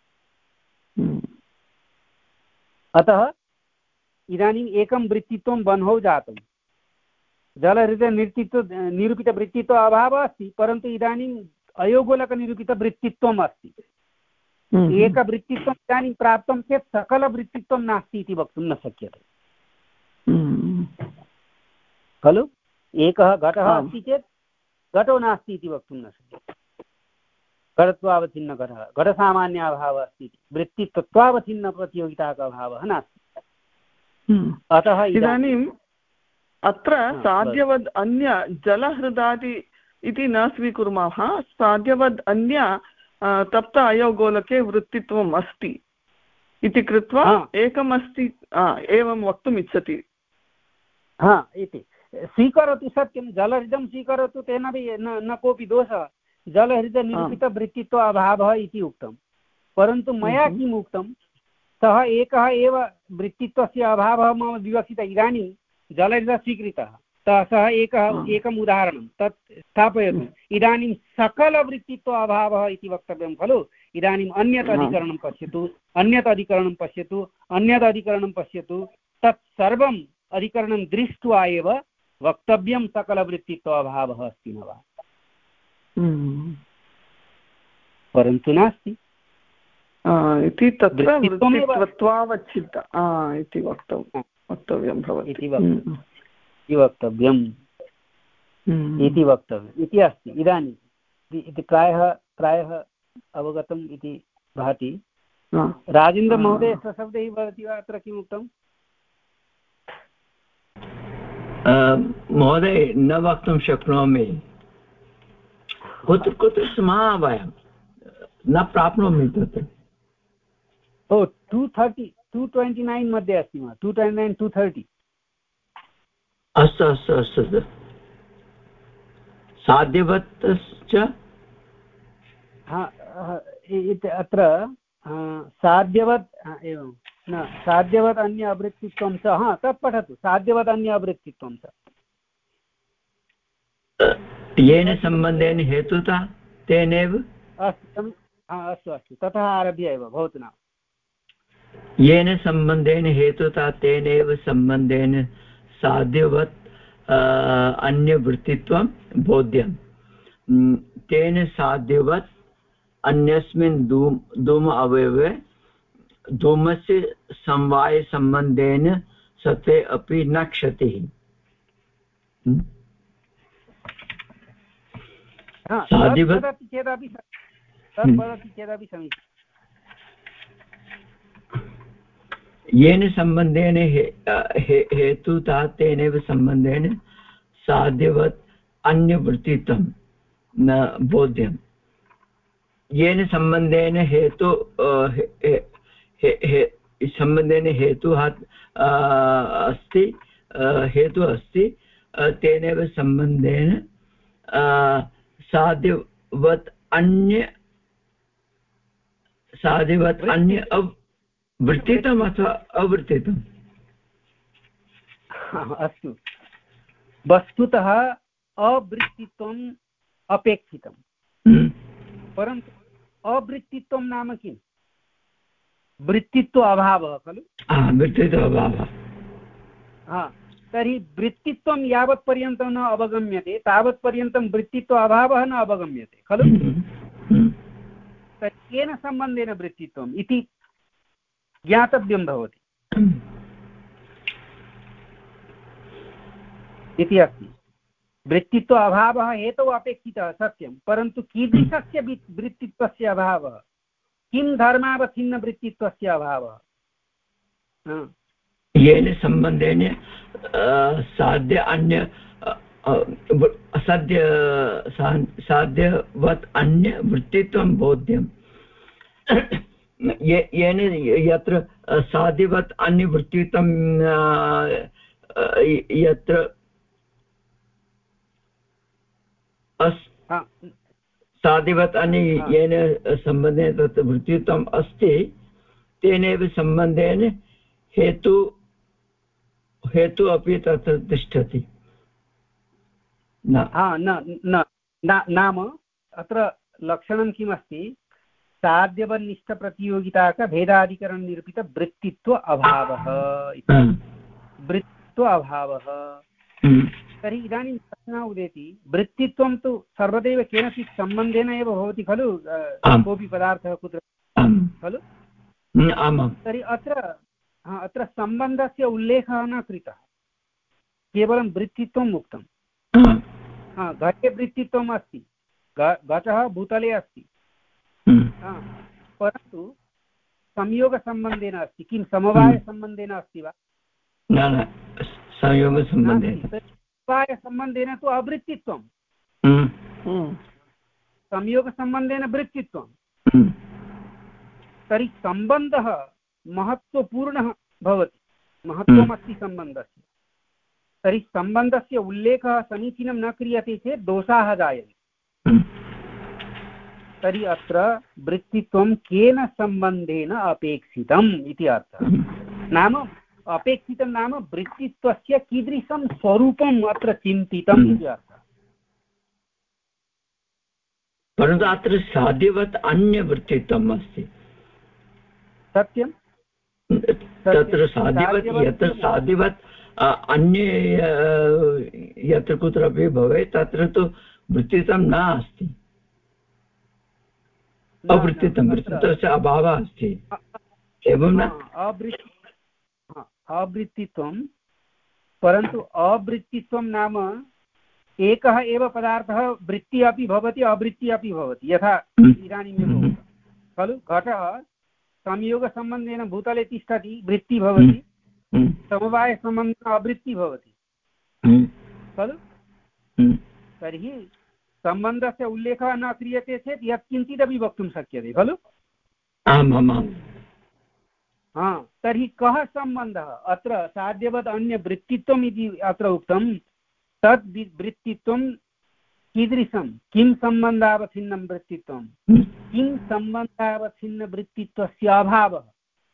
अतः इदानीम् एकं वृत्तित्वं बन्हौ जातं जलहृदनिरूपित निरूपितवृत्तित्व अभावः अस्ति परन्तु इदानीम् अयोगोलकनिरूपितवृत्तित्वम् अस्ति एकवृत्तित्वम् इदानीं प्राप्तं चेत् सकलवृत्तित्वं नास्ति इति वक्तुं न शक्यते खलु एकः घटः अस्ति चेत् घटो नास्ति इति वक्तुं न शक्यते घटत्वावच्छिन्नघटः घटसामान्याभावः अस्ति वृत्तित्वावच्छिन्नप्रतियोगिताक अभावः नास्ति अतः इदानीम् अत्र साध्यवद् अन्य जलहृदादि इति न स्वीकुर्मः साध्यवद् अन्य तप्त अयोगोलके वृत्तित्वम् अस्ति इति कृत्वा एकमस्ति एवं वक्तुम् इच्छति हा इति स्वीकरोतु सत्यं जलहृदं स्वीकरोतु तेन न कोऽपि दोषः जलहृदनिरूपितवृत्तित्व अभावः इति उक्तं परन्तु मया किम् उक्तं सः एकः एव वृत्तित्वस्य अभावः मम विवक्षितः इदानीं जलहृदः स्वीकृतः सः एकः एकम् उदाहरणं तत् स्थापयतु इदानीं सकलवृत्तित्व अभावः इति वक्तव्यं खलु इदानीम् अन्यत् अधिकरणं पश्यतु अन्यत् अधिकरणं पश्यतु अन्यत् अधिकरणं पश्यतु तत् सर्वम् अधिकरणं दृष्ट्वा एव वक्तव्यं सकलवृत्तित्व अभावः अस्ति न वा परन्तु नास्ति इति तत्र वृत्तित्वावच्छिन्न इति वक्तव्यं भवति इति वक्तव्यम् इति वक्तव्यम् इति अस्ति इदानीम् इति प्रायः प्रायः अवगतम् इति भाति राजेन्द्रमहोदय सशब्दैः वदति वा अत्र किम् उक्तम् महोदय न वक्तुं शक्नोमि कुत्र कुत्र स्मः वयं न प्राप्नोमि तत् ओ two thirty two twenty nine मध्ये अस्ति वा two twenty nine two thirty अस्तु अस्तु अस्तु साध्यवत् अत्र साध्यवत् एवं न साध्यवत् अन्य अवृत्तित्वं च हा तत् पठतु साध्यवत् अन्य अवृत्तित्वं च येन सम्बन्धेन हेतुता तेनैव अस्तु अस्तु अस्तु ततः आरभ्य एव भवतु नाम येन सम्बन्धेन हेतुता तेनैव सम्बन्धेन साध्यवत् अन्यवृत्तित्वं बोध्यं तेन साध्यवत् अन्यस्मिन् धूम धूम अवयवे धूमस्य समवायसम्बन्धेन सत्वे अपि न क्षतिः साध्यवत् चेदपि तत् वदति चेदपि समीचीनं येन सम्बन्धेन हेतुता तेनैव सम्बन्धेन साध्यवत् अन्यवृत्तित्वं न बोध्यं येन सम्बन्धेन हेतु सम्बन्धेन हेतुः अस्ति हेतु अस्ति तेनैव सम्बन्धेन साध्यवत् अन्य साध्यवत् अन्य वृत्तितम् अथवा अवृत्तितम् अस्तु वस्तुतः अवृत्तित्वम् अपेक्षितं परन्तु अवृत्तित्वं नाम किं वृत्तित्व अभावः खलु वृत्तित्व अभावः हा तर्हि वृत्तित्वं यावत् पर्यन्तं न अवगम्यते तावत् पर्यन्तं वृत्तित्व अभावः न अवगम्यते खलु तर्हि केन सम्बन्धेन वृत्तित्वम् इति ज्ञातव्यं भवति इति अस्ति वृत्तित्व अभावः हेतौ अपेक्षितः सत्यं परन्तु कीदृशस्य वृत्तित्वस्य अभावः किं धर्मावच्छिन्नवृत्तित्वस्य अभावः येन सम्बन्धेन साध्य अन्य सद्य साध्यवत् अन्य वृत्तित्वं बोध्यं येन यत्र साध्यवत् अन्यवृत्तित्वं यत्र साध्यवत् अन्य येन सम्बन्धेन तत् वृत्तित्वम् अस्ति तेनैव सम्बन्धेन हेतु हेतु अपि तत्र तिष्ठति नाम अत्र लक्षणं किमस्ति साध्यवन्निष्ठप्रतियोगिताक भेदाधिकरणनिरूपितवृत्तित्व अभावः वृत्तित्व अभावः तर्हि इदानीं प्रश्नः उदेति वृत्तित्वं तु सर्वदैव केनचित् सम्बन्धेन एव भवति खलु कोऽपि पदार्थः कुत्र खलु तर्हि अत्र अत्र सम्बन्धस्य उल्लेखः न कृतः केवलं वृत्तित्वम् उक्तं घटे वृत्तित्वम् अस्ति घटः भूतले अस्ति परन्तु संयोगसम्बन्धेन अस्ति किं समवायसम्बन्धेन अस्ति वा न संयोगसम्बन्धेन समवायसम्बन्धेन तु अवृत्तित्वं संयोगसम्बन्धेन वृत्तित्वं तर्हि सम्बन्धः महत्त्वपूर्णः भवति महत्त्वमस्ति सम्बन्धस्य तर्हि सम्बन्धस्य उल्लेखः समीचीनं न क्रियते चेत् दोषाः जायन्ते तर्हि अत्र वृत्तित्वं केन सम्बन्धेन अपेक्षितम् इति अर्थः नाम अपेक्षितं नाम वृत्तित्वस्य कीदृशं स्वरूपम् अत्र चिन्तितम् इति अर्थः परन्तु अत्र साध्यवत् अन्यवृत्तित्वम् अस्ति सत्यं तत्र साध्यवत् यत्र साध्यवत् अन्ये यत्र कुत्रापि भवेत् तत्र तु वृत्तित्वं न अस्ति अवृत्तित्वं वृत्तित्वस्य अभावः अस्ति एवं न अवृत्तित्वं परन्तु अवृत्तित्वं नाम एकः एव पदार्थः वृत्तिः अपि भवति अवृत्तिः अपि भवति यथा इदानीं खलु घटः संयोगसम्बन्धेन भूतले तिष्ठति वृत्तिः भवति समवायसम्बन्धेन अवृत्तिः भवति खलु तर्हि सम्बन्धस्य उल्लेखः न क्रियते चेत् यत्किञ्चिदपि वक्तुं शक्यते खलु हा तर्हि कः सम्बन्धः अत्र साध्यवत् अन्यवृत्तित्वम् इति अत्र उक्तं तद् वृत्तित्वं कीदृशं किं सम्बन्धावच्छिन्नं वृत्तित्वं किं सम्बन्धावच्छिन्नवृत्तित्वस्य अभावः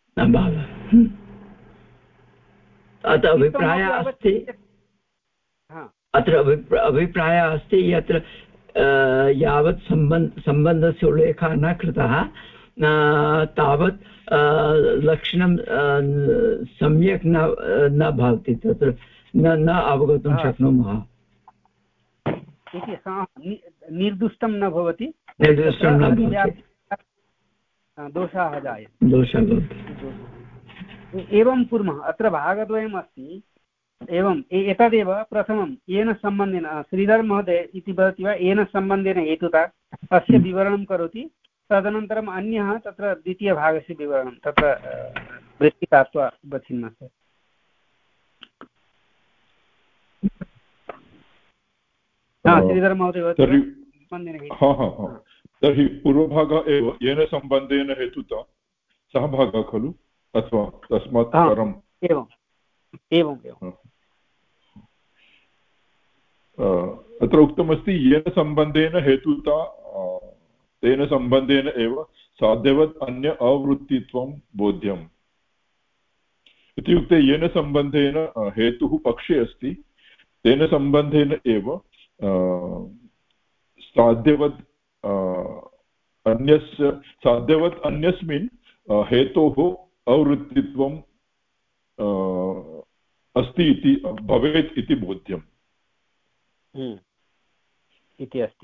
अत्र अभिप्रायः अस्ति अत्र अभिप्रायः अस्ति यत्र यावत् सम्बन्ध सम्बन्धस्य उल्लेखः न कृतः तावत् लक्षणं सम्यक् न न भवति तत्र न न अवगतुं शक्नुमः इति निर्दुष्टं न भवति निर्दुष्टं न भवति दोषाः जायन्ते दोषः भवति एवं कुर्मः अत्र भागद्वयम् अस्ति एवं एतदेव प्रथमं येन सम्बन्धेन श्रीधर महोदय इति वदति वा येन सम्बन्धेन हेतुता अस्य विवरणं करोति तदनन्तरम् अन्यः तत्र द्वितीयभागस्य विवरणं तत्र वृत्तितात्वावच्छिन्नस्य श्रीधर महोदय तर्हि पूर्वभागः एव येन सम्बन्धेन हेतुता सः भागः खलु अथवा तस्मात् परम् एवम् एवम् एवम् अत्र उक्तमस्ति येन सम्बन्धेन हेतुता तेन सम्बन्धेन एव साध्यवत् अन्य अवृत्तित्वं बोध्यम् इत्युक्ते येन सम्बन्धेन हेतुः पक्षे अस्ति तेन सम्बन्धेन एव साध्यवत् अन्यस्य साध्यवत् अन्यस्मिन् हेतोः अवृत्तित्वं अस्ति इति भवेत् इति बोध्यम् इति अस्ति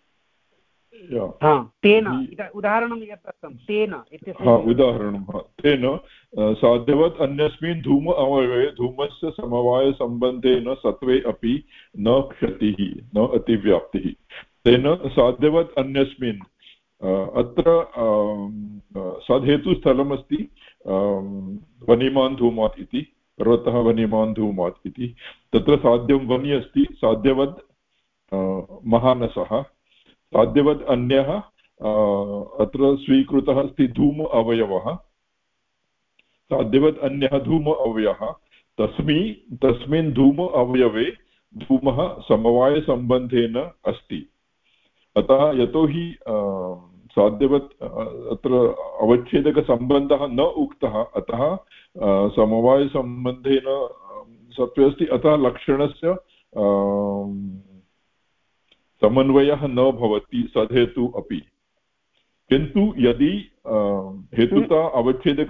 तेन उदाहरणं यत् दत्तं तेन उदाहरणं तेन साध्यवत् अन्यस्मिन् धूम अवयवे धूमस्य समवायसम्बन्धेन सत्त्वे अपि न क्षतिः न अतिव्याप्तिः तेन साध्यवत् अन्यस्मिन् अत्र सद्हेतुस्थलमस्ति वनिमान् धूमात् इति पर्वतः वनिमान् धूमात् इति तत्र साध्यं वनि अस्ति साध्यवत् महानसः साध्यवत् अन्यः अत्र स्वीकृतः अस्ति धूम अवयवः साध्यवत् अन्यः धूम अवयवः तस्मै तस्मिन् धूम अवयवे धूमः समवायसम्बन्धेन अस्ति अतः यतोहि साध्यवत् अत्र अवच्छेदकसम्बन्धः न उक्तः अतः समवायसम्बन्धेन सत्त्वे अस्ति अतः लक्षणस्य समन्वयः न भवति सद्हेतु अपि किन्तु यदि हेतुता अवच्छेदक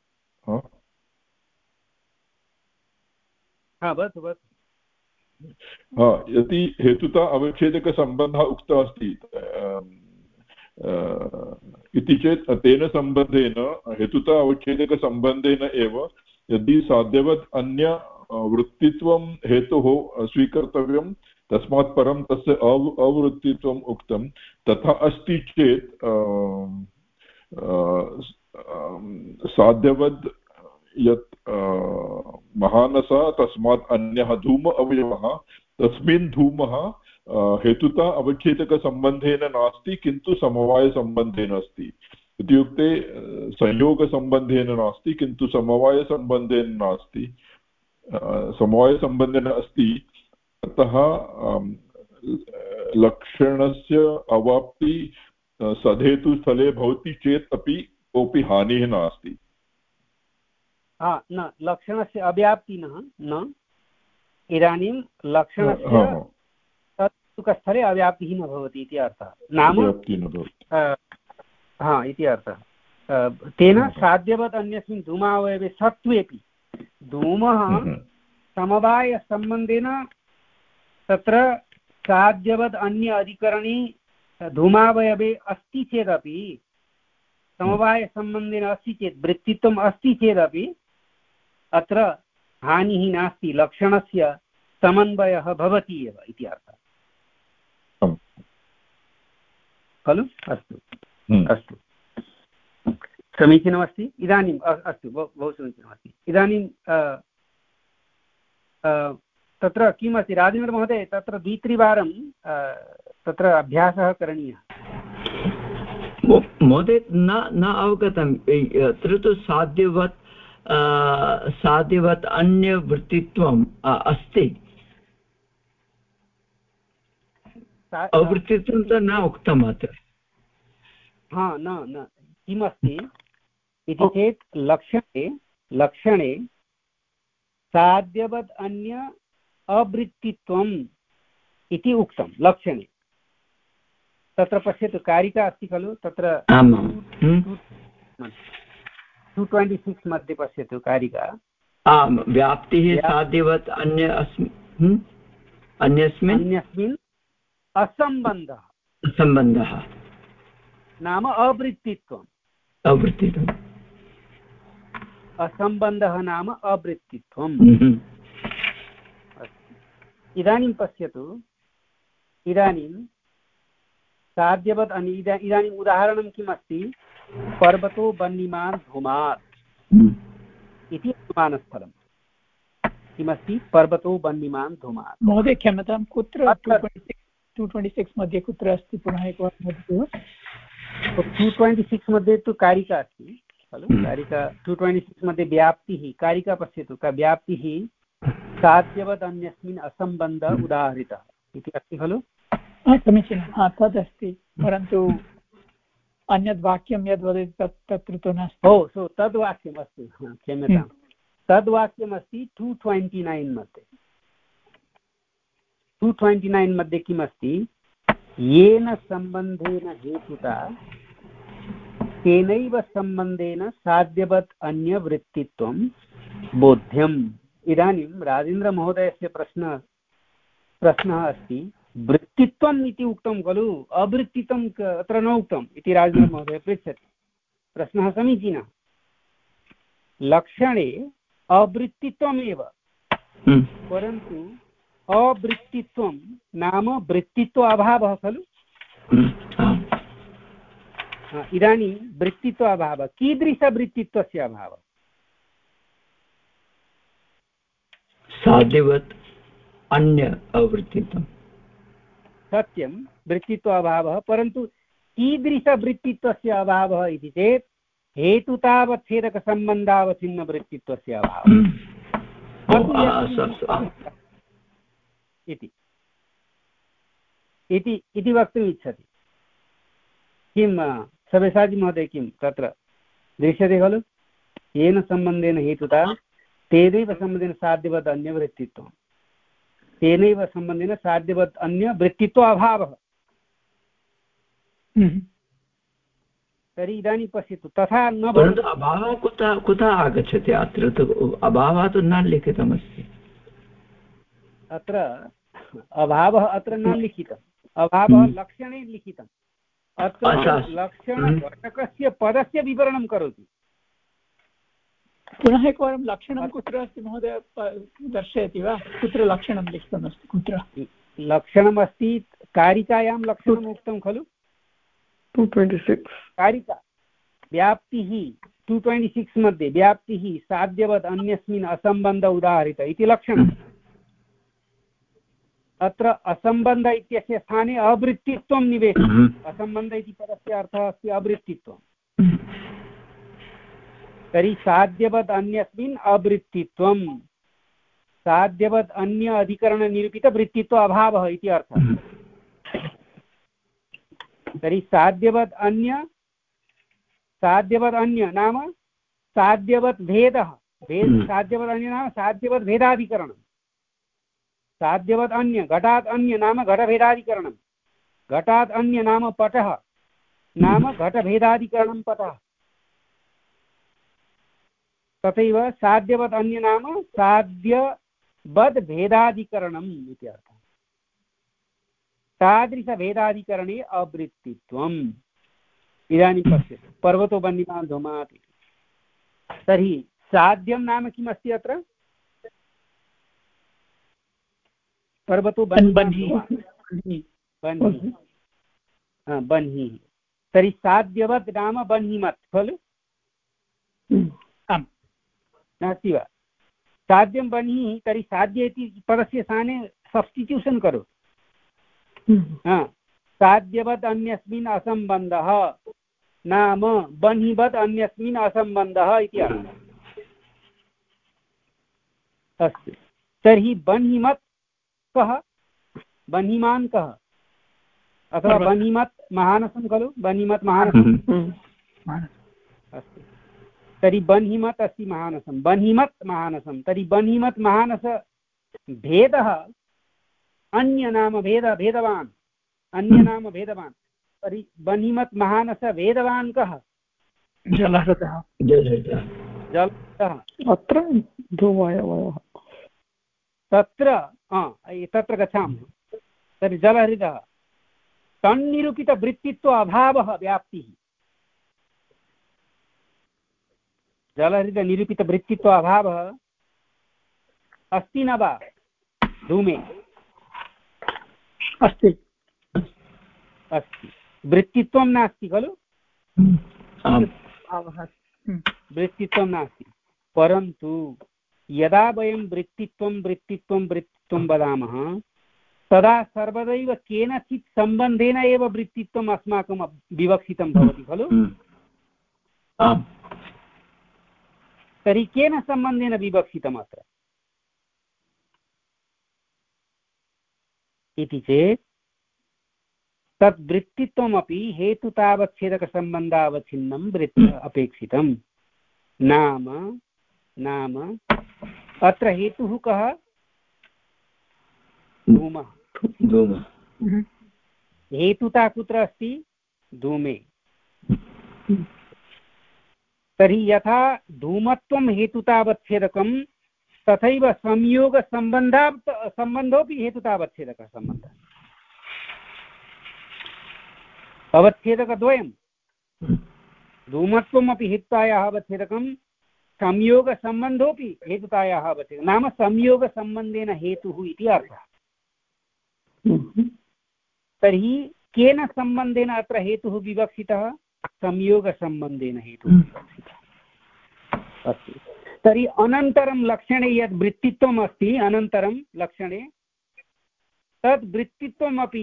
यदि हेतुता अवच्छेदकसम्बन्धः उक्तः अस्ति इति चेत् तेन सम्बन्धेन हेतुता अवच्छेदकसम्बन्धेन एव यदि साध्यवत् अन्य वृत्तित्वं हेतुः स्वीकर्तव्यं तस्मात् परं तस्य अव अवृत्तित्वम् उक्तं तथा अस्ति चेत् साध्यवद् यत् महानसः तस्मात् अन्यः धूम अवयवः तस्मिन् धूमः हेतुता अवच्छेदकसम्बन्धेन नास्ति किन्तु समवायसम्बन्धेन अस्ति इत्युक्ते संयोगसम्बन्धेन नास्ति किन्तु समवायसम्बन्धेन नास्ति समवायसम्बन्धेन अस्ति अतः लक्षणस्य अवाप्ति सधेतुस्थले भवति चेत् अपि कोऽपि हानिः नास्ति न लक्षणस्य अव्याप्तिः न इदानीं लक्षणस्य तत्सुखस्थले अव्याप्तिः न भवति इति अर्थः नाम हा इति अर्थः तेन साध्यवत् अन्यस्मिन् धूमावयवे सत्त्वेपि धूमः समवायसम्बन्धेन तत्र साध्यवद् अन्य अधिकरणे धूमावयवे अस्ति चेदपि समवायसम्बन्धेन अस्ति चेत् वृत्तित्वम् अस्ति चेदपि अत्र हानिः नास्ति लक्षणस्य समन्वयः भवति एव इति अर्थः खलु अस्तु अस्तु समीचीनमस्ति इदानीम् अस्तु बहु समीचीनमस्ति इदानीं तत्र किमस्ति राजेन्द्रमहोदय तत्र द्वित्रिवारं तत्र अभ्यासः करणीयः महोदय न न अवगतम् अत्र तु साध्यवत् साध्यवत् अन्यवृत्तित्वम् अस्ति अवृत्तित्वं तु न उक्तम् अत्र। हा न न किमस्ति इति चेत् लक्षणे लक्षणे साध्यवद् अन्य अवृत्तित्वम् इति उक्तं लक्षणे। तत्र पश्यतु कारिका अस्ति खलु, तत्र टु ट्वेण्टि सिक्स् मध्ये पश्यतु कारिका। आम्, व्याप्तिः साध्यवत् अन्य अन्यस्मिन् अन्यस्मिन् असम्बन्धः सम्बन्धः नाम अवृत्तित्वम्। अवृत्तित्वम् असम्बन्धः नाम अवृत्तित्वम्। इदानीं पश्यतु, इदानीं साध्यवत् इदानीम् उदाहरणं किम् अस्ति? पर्वतो वह्निमान् धूमात् इति अनुमानस्थलं किमस्ति? पर्वतो वह्निमान् धूमात्। महोदय क्षम्यतां, कुत्र टु ट्वेण्टि सिक्स् मध्ये कुत्र अस्ति? पुनः एकवारं वदतु। टु ट्वेण्टि सिक्स् मध्ये तु कारिका अस्ति खलु, कारिका टु ट्वेण्टि सिक्स् मध्ये व्याप्तिः, कारिका पश्यतु, व्याप्तिः साध्यवद् अन्यस्मिन् असम्बन्ध उदाहरितः इति अस्ति खलु। समीचीनं, तदस्ति, परन्तु अन्यद् वाक्यं यद् वदति तत् तत्र तु नास्ति। ओ सो तद् वाक्यम् अस्ति, क्षम्यतां, तद् वाक्यमस्ति टु ट्वेण्टि नैन् मध्ये। टु ट्वेण्टि नैन् मध्ये किमस्ति? येन सम्बन्धेन हेतुता तेनैव सम्बन्धेन साध्यवत् अन्यवृत्तित्वं बोध्यम्। इदानीं राजेन्द्रमहोदयस्य प्रश्नः प्रश्नः अस्ति, वृत्तित्वम् इति उक्तं खलु, अवृत्तित्वम् अत्र न उक्तम् इति राजेन्द्रमहोदयः पृच्छति। प्रश्नः समीचीनः। लक्षणे अवृत्तित्वमेव, परन्तु अवृत्तित्वं नाम वृत्तित्व अभावः खलु। इदानीं वृत्तित्व अभावः, कीदृशवृत्तित्वस्य अभावः? साध्यवत् अन्य अवृत्तित्वं। सत्यं, वृत्तित्व अभावः, परन्तु कीदृशवृत्तित्वस्य अभावः इति चेत् हेतुतावच्छेदकसम्बन्धावच्छिन्नवृत्तित्वस्य अभावः इति इति इति वक्तुम् इच्छति। किं सव्यसाची महोदय, किं तत्र दृश्यते खलु? येन सम्बन्धेन हेतुता तेनैव सम्बन्धेन साध्यवद् अन्यवृत्तित्वं, तेनैव सम्बन्धेन साध्यवत् अन्यवृत्तित्व अभावः। तर्हि इदानीं पश्यतु, तथा न भवति। अभावः कुतः कुतः आगच्छति? अत्र तु अभावः तु न लिखितमस्ति। अत्र अभावः अत्र न लिखितम्, अभावः लक्षणे लिखितम्। अत्र लक्षणघटकस्य पदस्य विवरणं करोति। पुनः एकवारं लक्षणं कुत्र अस्ति महोदय, दर्शयति वा? कुत्र लक्षणं लिखितमस्ति? कुत्र लक्षणमस्ति? कारिकायां लक्षणम् उक्तं खलु, टु ट्वेण्टि सिक्स् कारिका। व्याप्तिः टु ट्वेण्टि सिक्स् मध्ये व्याप्तिः साध्यवद् अन्यस्मिन् असम्बन्ध उदाहरित इति लक्षणम्। अत्र असम्बन्ध इत्यस्य स्थाने अवृत्तित्वं निवेशितम्। असम्बन्ध इति पदस्य अर्थः अस्ति अवृत्तित्वम्। तर्हि साध्यवद् अन्यस्मिन् अवृत्तित्वं, साध्यवद् अन्य अधिकरणनिरूपितवृत्तित्व अभावः इति अर्थः। तर्हि साध्यवद् अन्य, साध्यवद् अन्य नाम साध्यवद् भेदः, भेद साध्यवद् अन्य नाम साध्यवद् भेदाधिकरणं। साध्यवद् अन्य, घटात् अन्य नाम घटभेदाधिकरणं। घटात् अन्य नाम पटः, नाम घटभेदाधिकरणं पटः। तथैव साध्यवद् अन्य नाम साध्यवद् भेदाधिकरणम् इति अर्थः। तादृशभेदाधिकरणे अवृत्तित्वम्। इदानीं पश्यतु, पर्वतो वह्निमान् धूमात्। तर्हि साध्यं नाम किम् अस्ति अत्र? पर्वतो बह्निः, बह्निः। तर्हि साध्यवद् नाम बह्निमत् खलु, नास्ति वा? साध्यं बह्निः, तर्हि साध्य इति पदस्य स्थाने सब्स्टिट्यूशन् करोतु। साध्यवद् अन्यस्मिन् असम्बन्धः नाम बह्निवद् अन्यस्मिन् असम्बन्धः इति अर्थः। अस्तु, तर्हि बह्निमत् कः? बह्निमान् कः? अथवा बन्हिमत् महानसं खलु बन्हिमत् महानसम् अस्तु तर्हि बन्हिमत् अस्ति महानसं बन्हिमत् महानसं तर्हि बन्हिमत् महानस भेदः अन्य नाम भेद भेदवान् अन्य नाम भेदवान् तर्हि बन्हिमत् महानस भेदवान् कः जलहृदः जलहृदः अत्र धूमवायवः तत्र तत्र गच्छामः तर्हि जलहृदः तन्निरूपितवृत्तित्व अभावः व्याप्तिः जलहृदनिरूपितवृत्तित्व अभावः अस्ति न वा धूमे अस्ति अस्ति वृत्तित्वं नास्ति खलु वृत्तित्वं नास्ति परन्तु यदा वयं वृत्तित्वं वृत्तित्वं वृत्तित्वं वदामः तदा सर्वदैव केनचित् सम्बन्धेन एव वृत्तित्वम् अस्माकं विवक्षितं भवति खलु तर्हि केन सम्बन्धेन विवक्षितम् अत्र इति चेत् तद् वृत्तित्वमपि हेतुतावच्छेदकसम्बन्धावच्छिन्नं वृत्ति अपेक्षितं नाम नाम अत्र हेतुः कः धूमः धूमः हेतुता कुत्र अस्ति धूमे तर्हि यथा धूमत्वं हेतुतावच्छेदकं तथैव संयोगसम्बन्धात् सम्बन्धोऽपि हेतुतावच्छेदकः सम्बन्धः अवच्छेदकद्वयं धूमत्वमपि हेतुतायाः अवच्छेदकं संयोगसम्बन्धोऽपि हेतुतायाः अवच्छेदकं नाम संयोगसम्बन्धेन हेतुः इति अर्थः तर्हि केन सम्बन्धेन अत्र हेतुः विवक्षितः संयोगसम्बन्धेन हेतुः विवक्षितः अस्तु तर्हि अनन्तरं लक्षणे यद् वृत्तित्वम् अस्ति अनन्तरं लक्षणे तद् वृत्तित्वमपि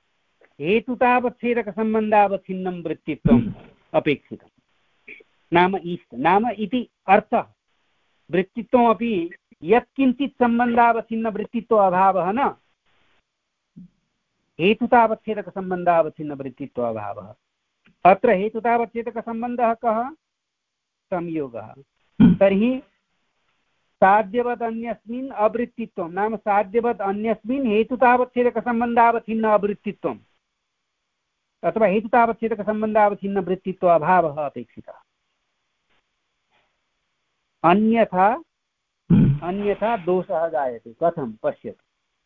हेतुतावच्छेदकसम्बन्धावच्छिन्नं वृत्तित्वम् अपेक्षितं नाम इष्ट नाम इति अर्थः वृत्तित्वमपि यत्किञ्चित् सम्बन्धावच्छिन्नवृत्तित्व अभावः न हेतुतावच्छेदकसम्बन्धावच्छिन्नवृत्तित्व अभावः अत्र हेतुतावच्छेदकसम्बन्धः कः संयोगः तर्हि साध्यवत् अन्यस्मिन् अवृत्तित्वं नाम साध्यवत् अन्यस्मिन् हेतुतावच्छेदकसम्बन्धावच्छिन्न अवृत्तित्वम् अथवा हेतुतावच्छेदकसम्बन्धावच्छिन्नवृत्तित्व अभावः अपेक्षितः अन्यथा अन्यथा दोषः जायते कथं पश्यतु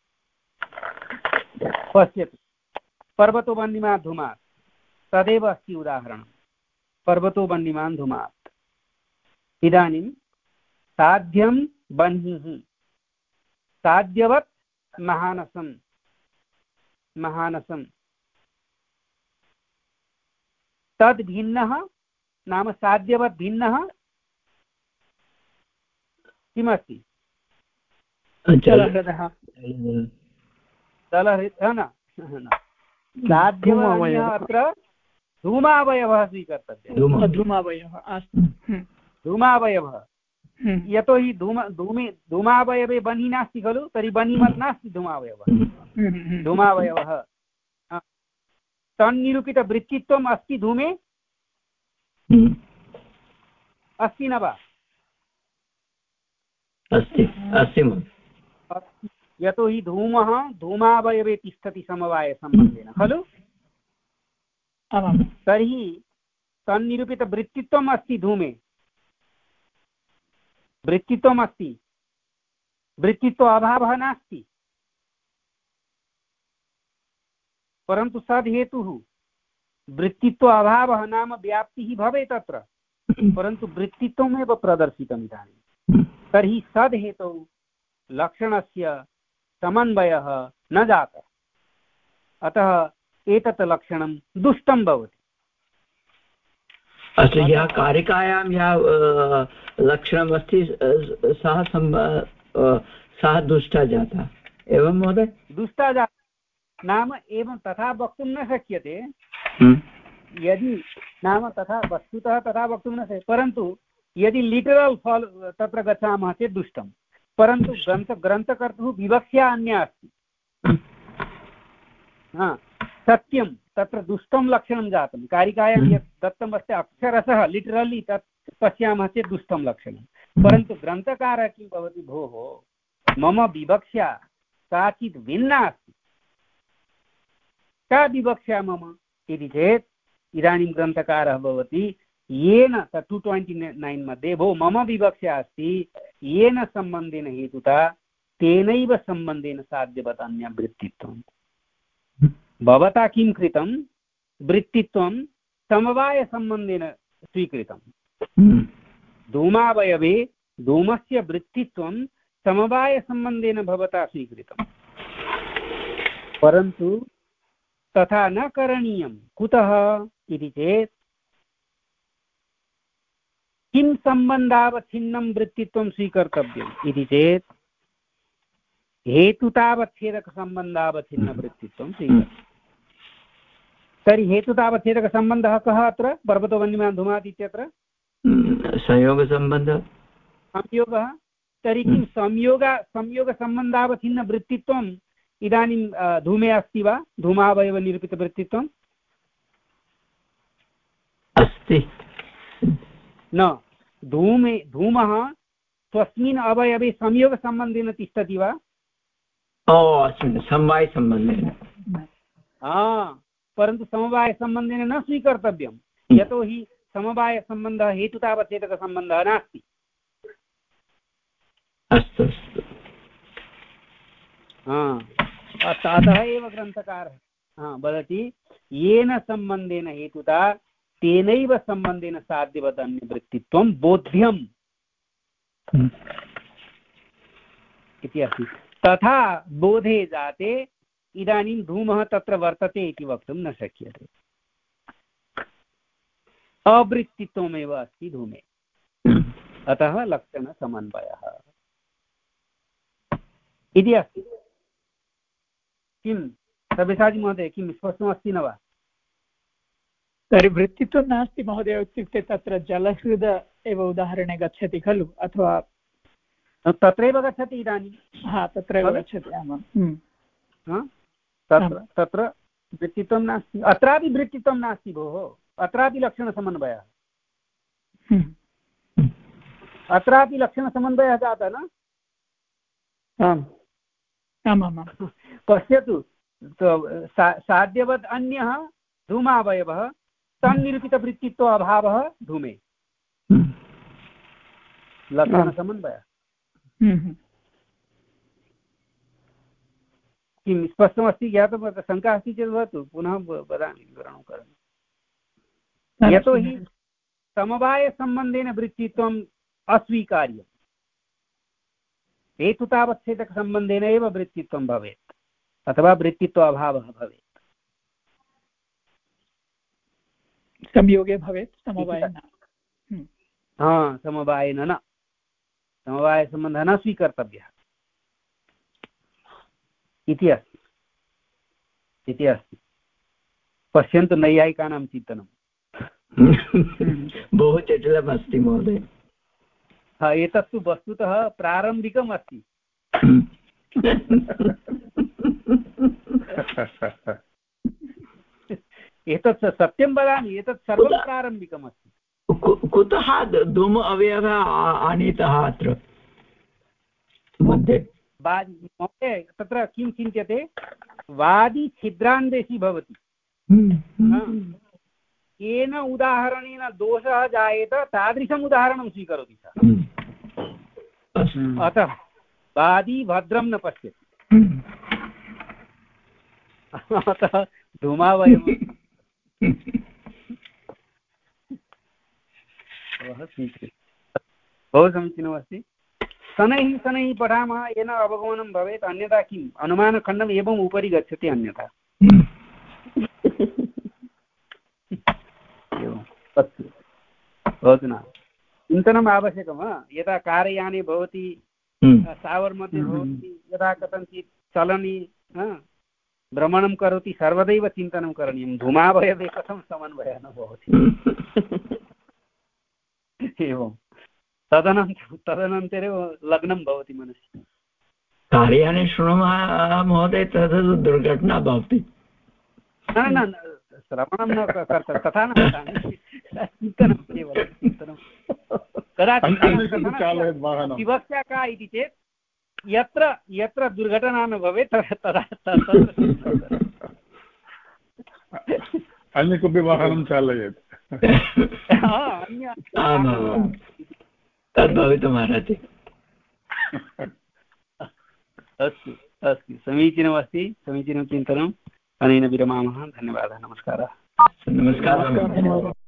पश्यतु पर्वतो वह्निमान् धूमात् तदेव अस्ति उदाहरणं पर्वतो वह्निमान् धूमात् इदानीं साध्यं बह्निः साध्यवत् महानसं महानसं तद् भिन्नः नाम साध्यवत् भिन्नः किमस्ति जलहृदः जलहृदः न साध्यवत् अत्र धूमावयवः स्वीकर्तव्यः धूमावयवः अस्तु धूमावयवः यतोहि धूम धूमे धूमावयवे बन्हि नास्ति खलु तर्हि बन्हिमत् नास्ति धूमावयवः धूमावयवः तन्निरूपितवृत्तित्वम् अस्ति धूमे अस्ति न वा अस्ति अस्ति यतोहि धूमः धूमावयवे तिष्ठति समवायसम्बन्धेन खलु तर्हि तन्निरूपितवृत्तित्वम् अस्ति धूमे वृत्तित्वम् अस्ति वृत्तित्व अभावः नास्ति परन्तु सद् हेतुः वृत्तित्व अभावः नाम व्याप्तिः भवेत् अत्र परन्तु वृत्तित्वमेव प्रदर्शितम् इदानीं तर्हि सद् हेतौ लक्षणस्य समन्वयः न जातः अतः एतत् लक्षणं दुष्टं भवति अस्तु यः कारिकायां यः लक्षणमस्ति सः सः दुष्टा जाता एवं महोदय दुष्टा जाता नाम एवं तथा वक्तुं न शक्यते यदि नाम तथा वस्तुतः तथा वक्तुं न शक्यते परन्तु यदि लिटरल् फाल् तत्र गच्छामः चेत् दुष्टं परन्तु ग्रन्थ ग्रन्थकर्तुः विवक्षा अन्या अस्ति हा सत्यं तत्र दुष्टं लक्षणं जातं कारिकायां यत् दत्तमस्ति अक्षरशः लिटरलि तत् पश्यामः चेत् दुष्टं लक्षणं परन्तु ग्रन्थकारः किं भवति भोः मम विवक्षा काचित् भिन्ना अस्ति का विवक्षा मम इति चेत् इदानीं ग्रन्थकारः भवति येन टु ट्वेण्टि नैन् मध्ये भो मम विवक्षा अस्ति येन सम्बन्धेन हेतुता तेनैव सम्बन्धेन साध्यवतान्या वृत्तित्वम् भवता किं कृतं वृत्तित्वं समवायसम्बन्धेन स्वीकृतं धूमावयवे धूमस्य वृत्तित्वं समवायसम्बन्धेन भवता स्वीकृतं परन्तु तथा न करणीयं कुतः इति चेत् किं सम्बन्धावच्छिन्नं वृत्तित्वं स्वीकर्तव्यम् इति चेत् हेतुतावच्छेदकसम्बन्धावच्छिन्नवृत्तित्वं स्वीकर्तव्यम् तर्हि हेतुतावच्छेदकसम्बन्धः कः अत्र पर्वतो वह्निमान् धूमात् इत्यत्र संयोगसम्बन्धः संयोगः तर्हि किं संयोग संयोगसम्बन्धावच्छिन्नवृत्तित्वम् इदानीं धूमे अस्ति वा धूमावयवनिरूपितवृत्तित्वम् अस्ति न धूमे धूमः स्वस्मिन् अवयवे संयोगसम्बन्धेन तिष्ठति वा ओ अस्मिन् समवायसम्बन्धेन परन्तु समवायसम्बन्धेन न स्वीकर्तव्यं यतोहि समवायसम्बन्धः हेतुतावच्छेदकसम्बन्धः नास्ति अस्तु अस्तु अतः एव ग्रन्थकारः वदति येन सम्बन्धेन हेतुता तेनैव सम्बन्धेन साध्यवतान्यवृत्तित्वं बोध्यम् इति अस्ति तथा बोधे जाते इदानीं धूमः तत्र वर्तते इति वक्तुं न शक्यते अवृत्तित्वमेव अस्ति धूमे अतः लक्षणसमन्वयः इति अस्ति किं सव्यसाची महोदय किं स्पष्टमस्ति न वा तर्हि वृत्तित्वं नास्ति महोदय इत्युक्ते तत्र जलहृद एव उदाहरणे गच्छति खलु अथवा तत्रैव गच्छति इदानीं हा तत्रैव गच्छति आमां तत्र तत्र वृत्तित्वं नास्ति अत्रापि वृत्तित्वं नास्ति भोः अत्रापि लक्षणसमन्वयः अत्रापि लक्षणसमन्वयः जातः न आम् आमामां पश्यतु साध्यवत् अन्यः धूमावयवः तन्निरूपितवृत्तित्व अभावः धूमे लक्षणसमन्वयः किं स्पष्टमस्ति ज्ञातं शङ्का अस्ति चेत् भवतु पुनः वदामि विवरणं करोमि यतोहि समवायसम्बन्धेन वृत्तित्वम् अस्वीकार्यं हेतुतावच्छेदकसम्बन्धेन एव वृत्तित्वं भवेत् अथवा वृत्तित्व अभावः भवेत् संयोगे भवेत् समवायेन हा समवायेन न समवायसम्बन्धः न स्वीकर्तव्यः इति अस्ति इति अस्ति पश्यन्तु नैयायिकानां चिन्तनं बहु जटिलम् अस्ति महोदय एतत्तु वस्तुतः प्रारम्भिकम् अस्ति एतत् सत्यं वदामि एतत् सर्वं प्रारम्भिकमस्ति कुतः धूम अवयवः आनीतः अत्र मध्ये महोदय तत्र किं चिन्त्यते वादी छिद्रान्वेषी भवति येन उदाहरणेन दोषः जायेत तादृशम् उदाहरणं स्वीकरोति सः अतः वादी भद्रं न पश्यति अतः धूमावयवः बहु समीचीनमस्ति शनैः शनैः पठामः येन अवगमनं भवेत् अन्यथा किम् अनुमानखण्डम् एवम् उपरि गच्छति अन्यथा अस्तु भवतु न चिन्तनम् आवश्यकं यदा कारयाने भवति सावर् मध्ये भवति यदा कथञ्चित् चलनि भ्रमणं करोति सर्वदैव चिन्तनं करणीयं धूमावयवे कथं समन्वयः न भवति एवं तदनन्तरं तदनन्तरे लग्नं भवति मनसि कार्याने शृणुमः महोदय तद् दुर्घटना भवति न न श्रवणं न कर्तव्यं, तथा न वदामि, चिन्तनं केवलं चिन्तनं। कदाचित् विवक्षा का इति चेत् यत्र यत्र दुर्घटना न भवेत् तदा तत्र अन्य कोऽपि वाहनं चालयेत्। तद् भवितुमर्हति। अस्तु अस्तु, समीचीनमस्ति, समीचीनं चिन्तनम्। अनेन विरमामः। धन्यवादः। नमस्कारः। नमस्कारः।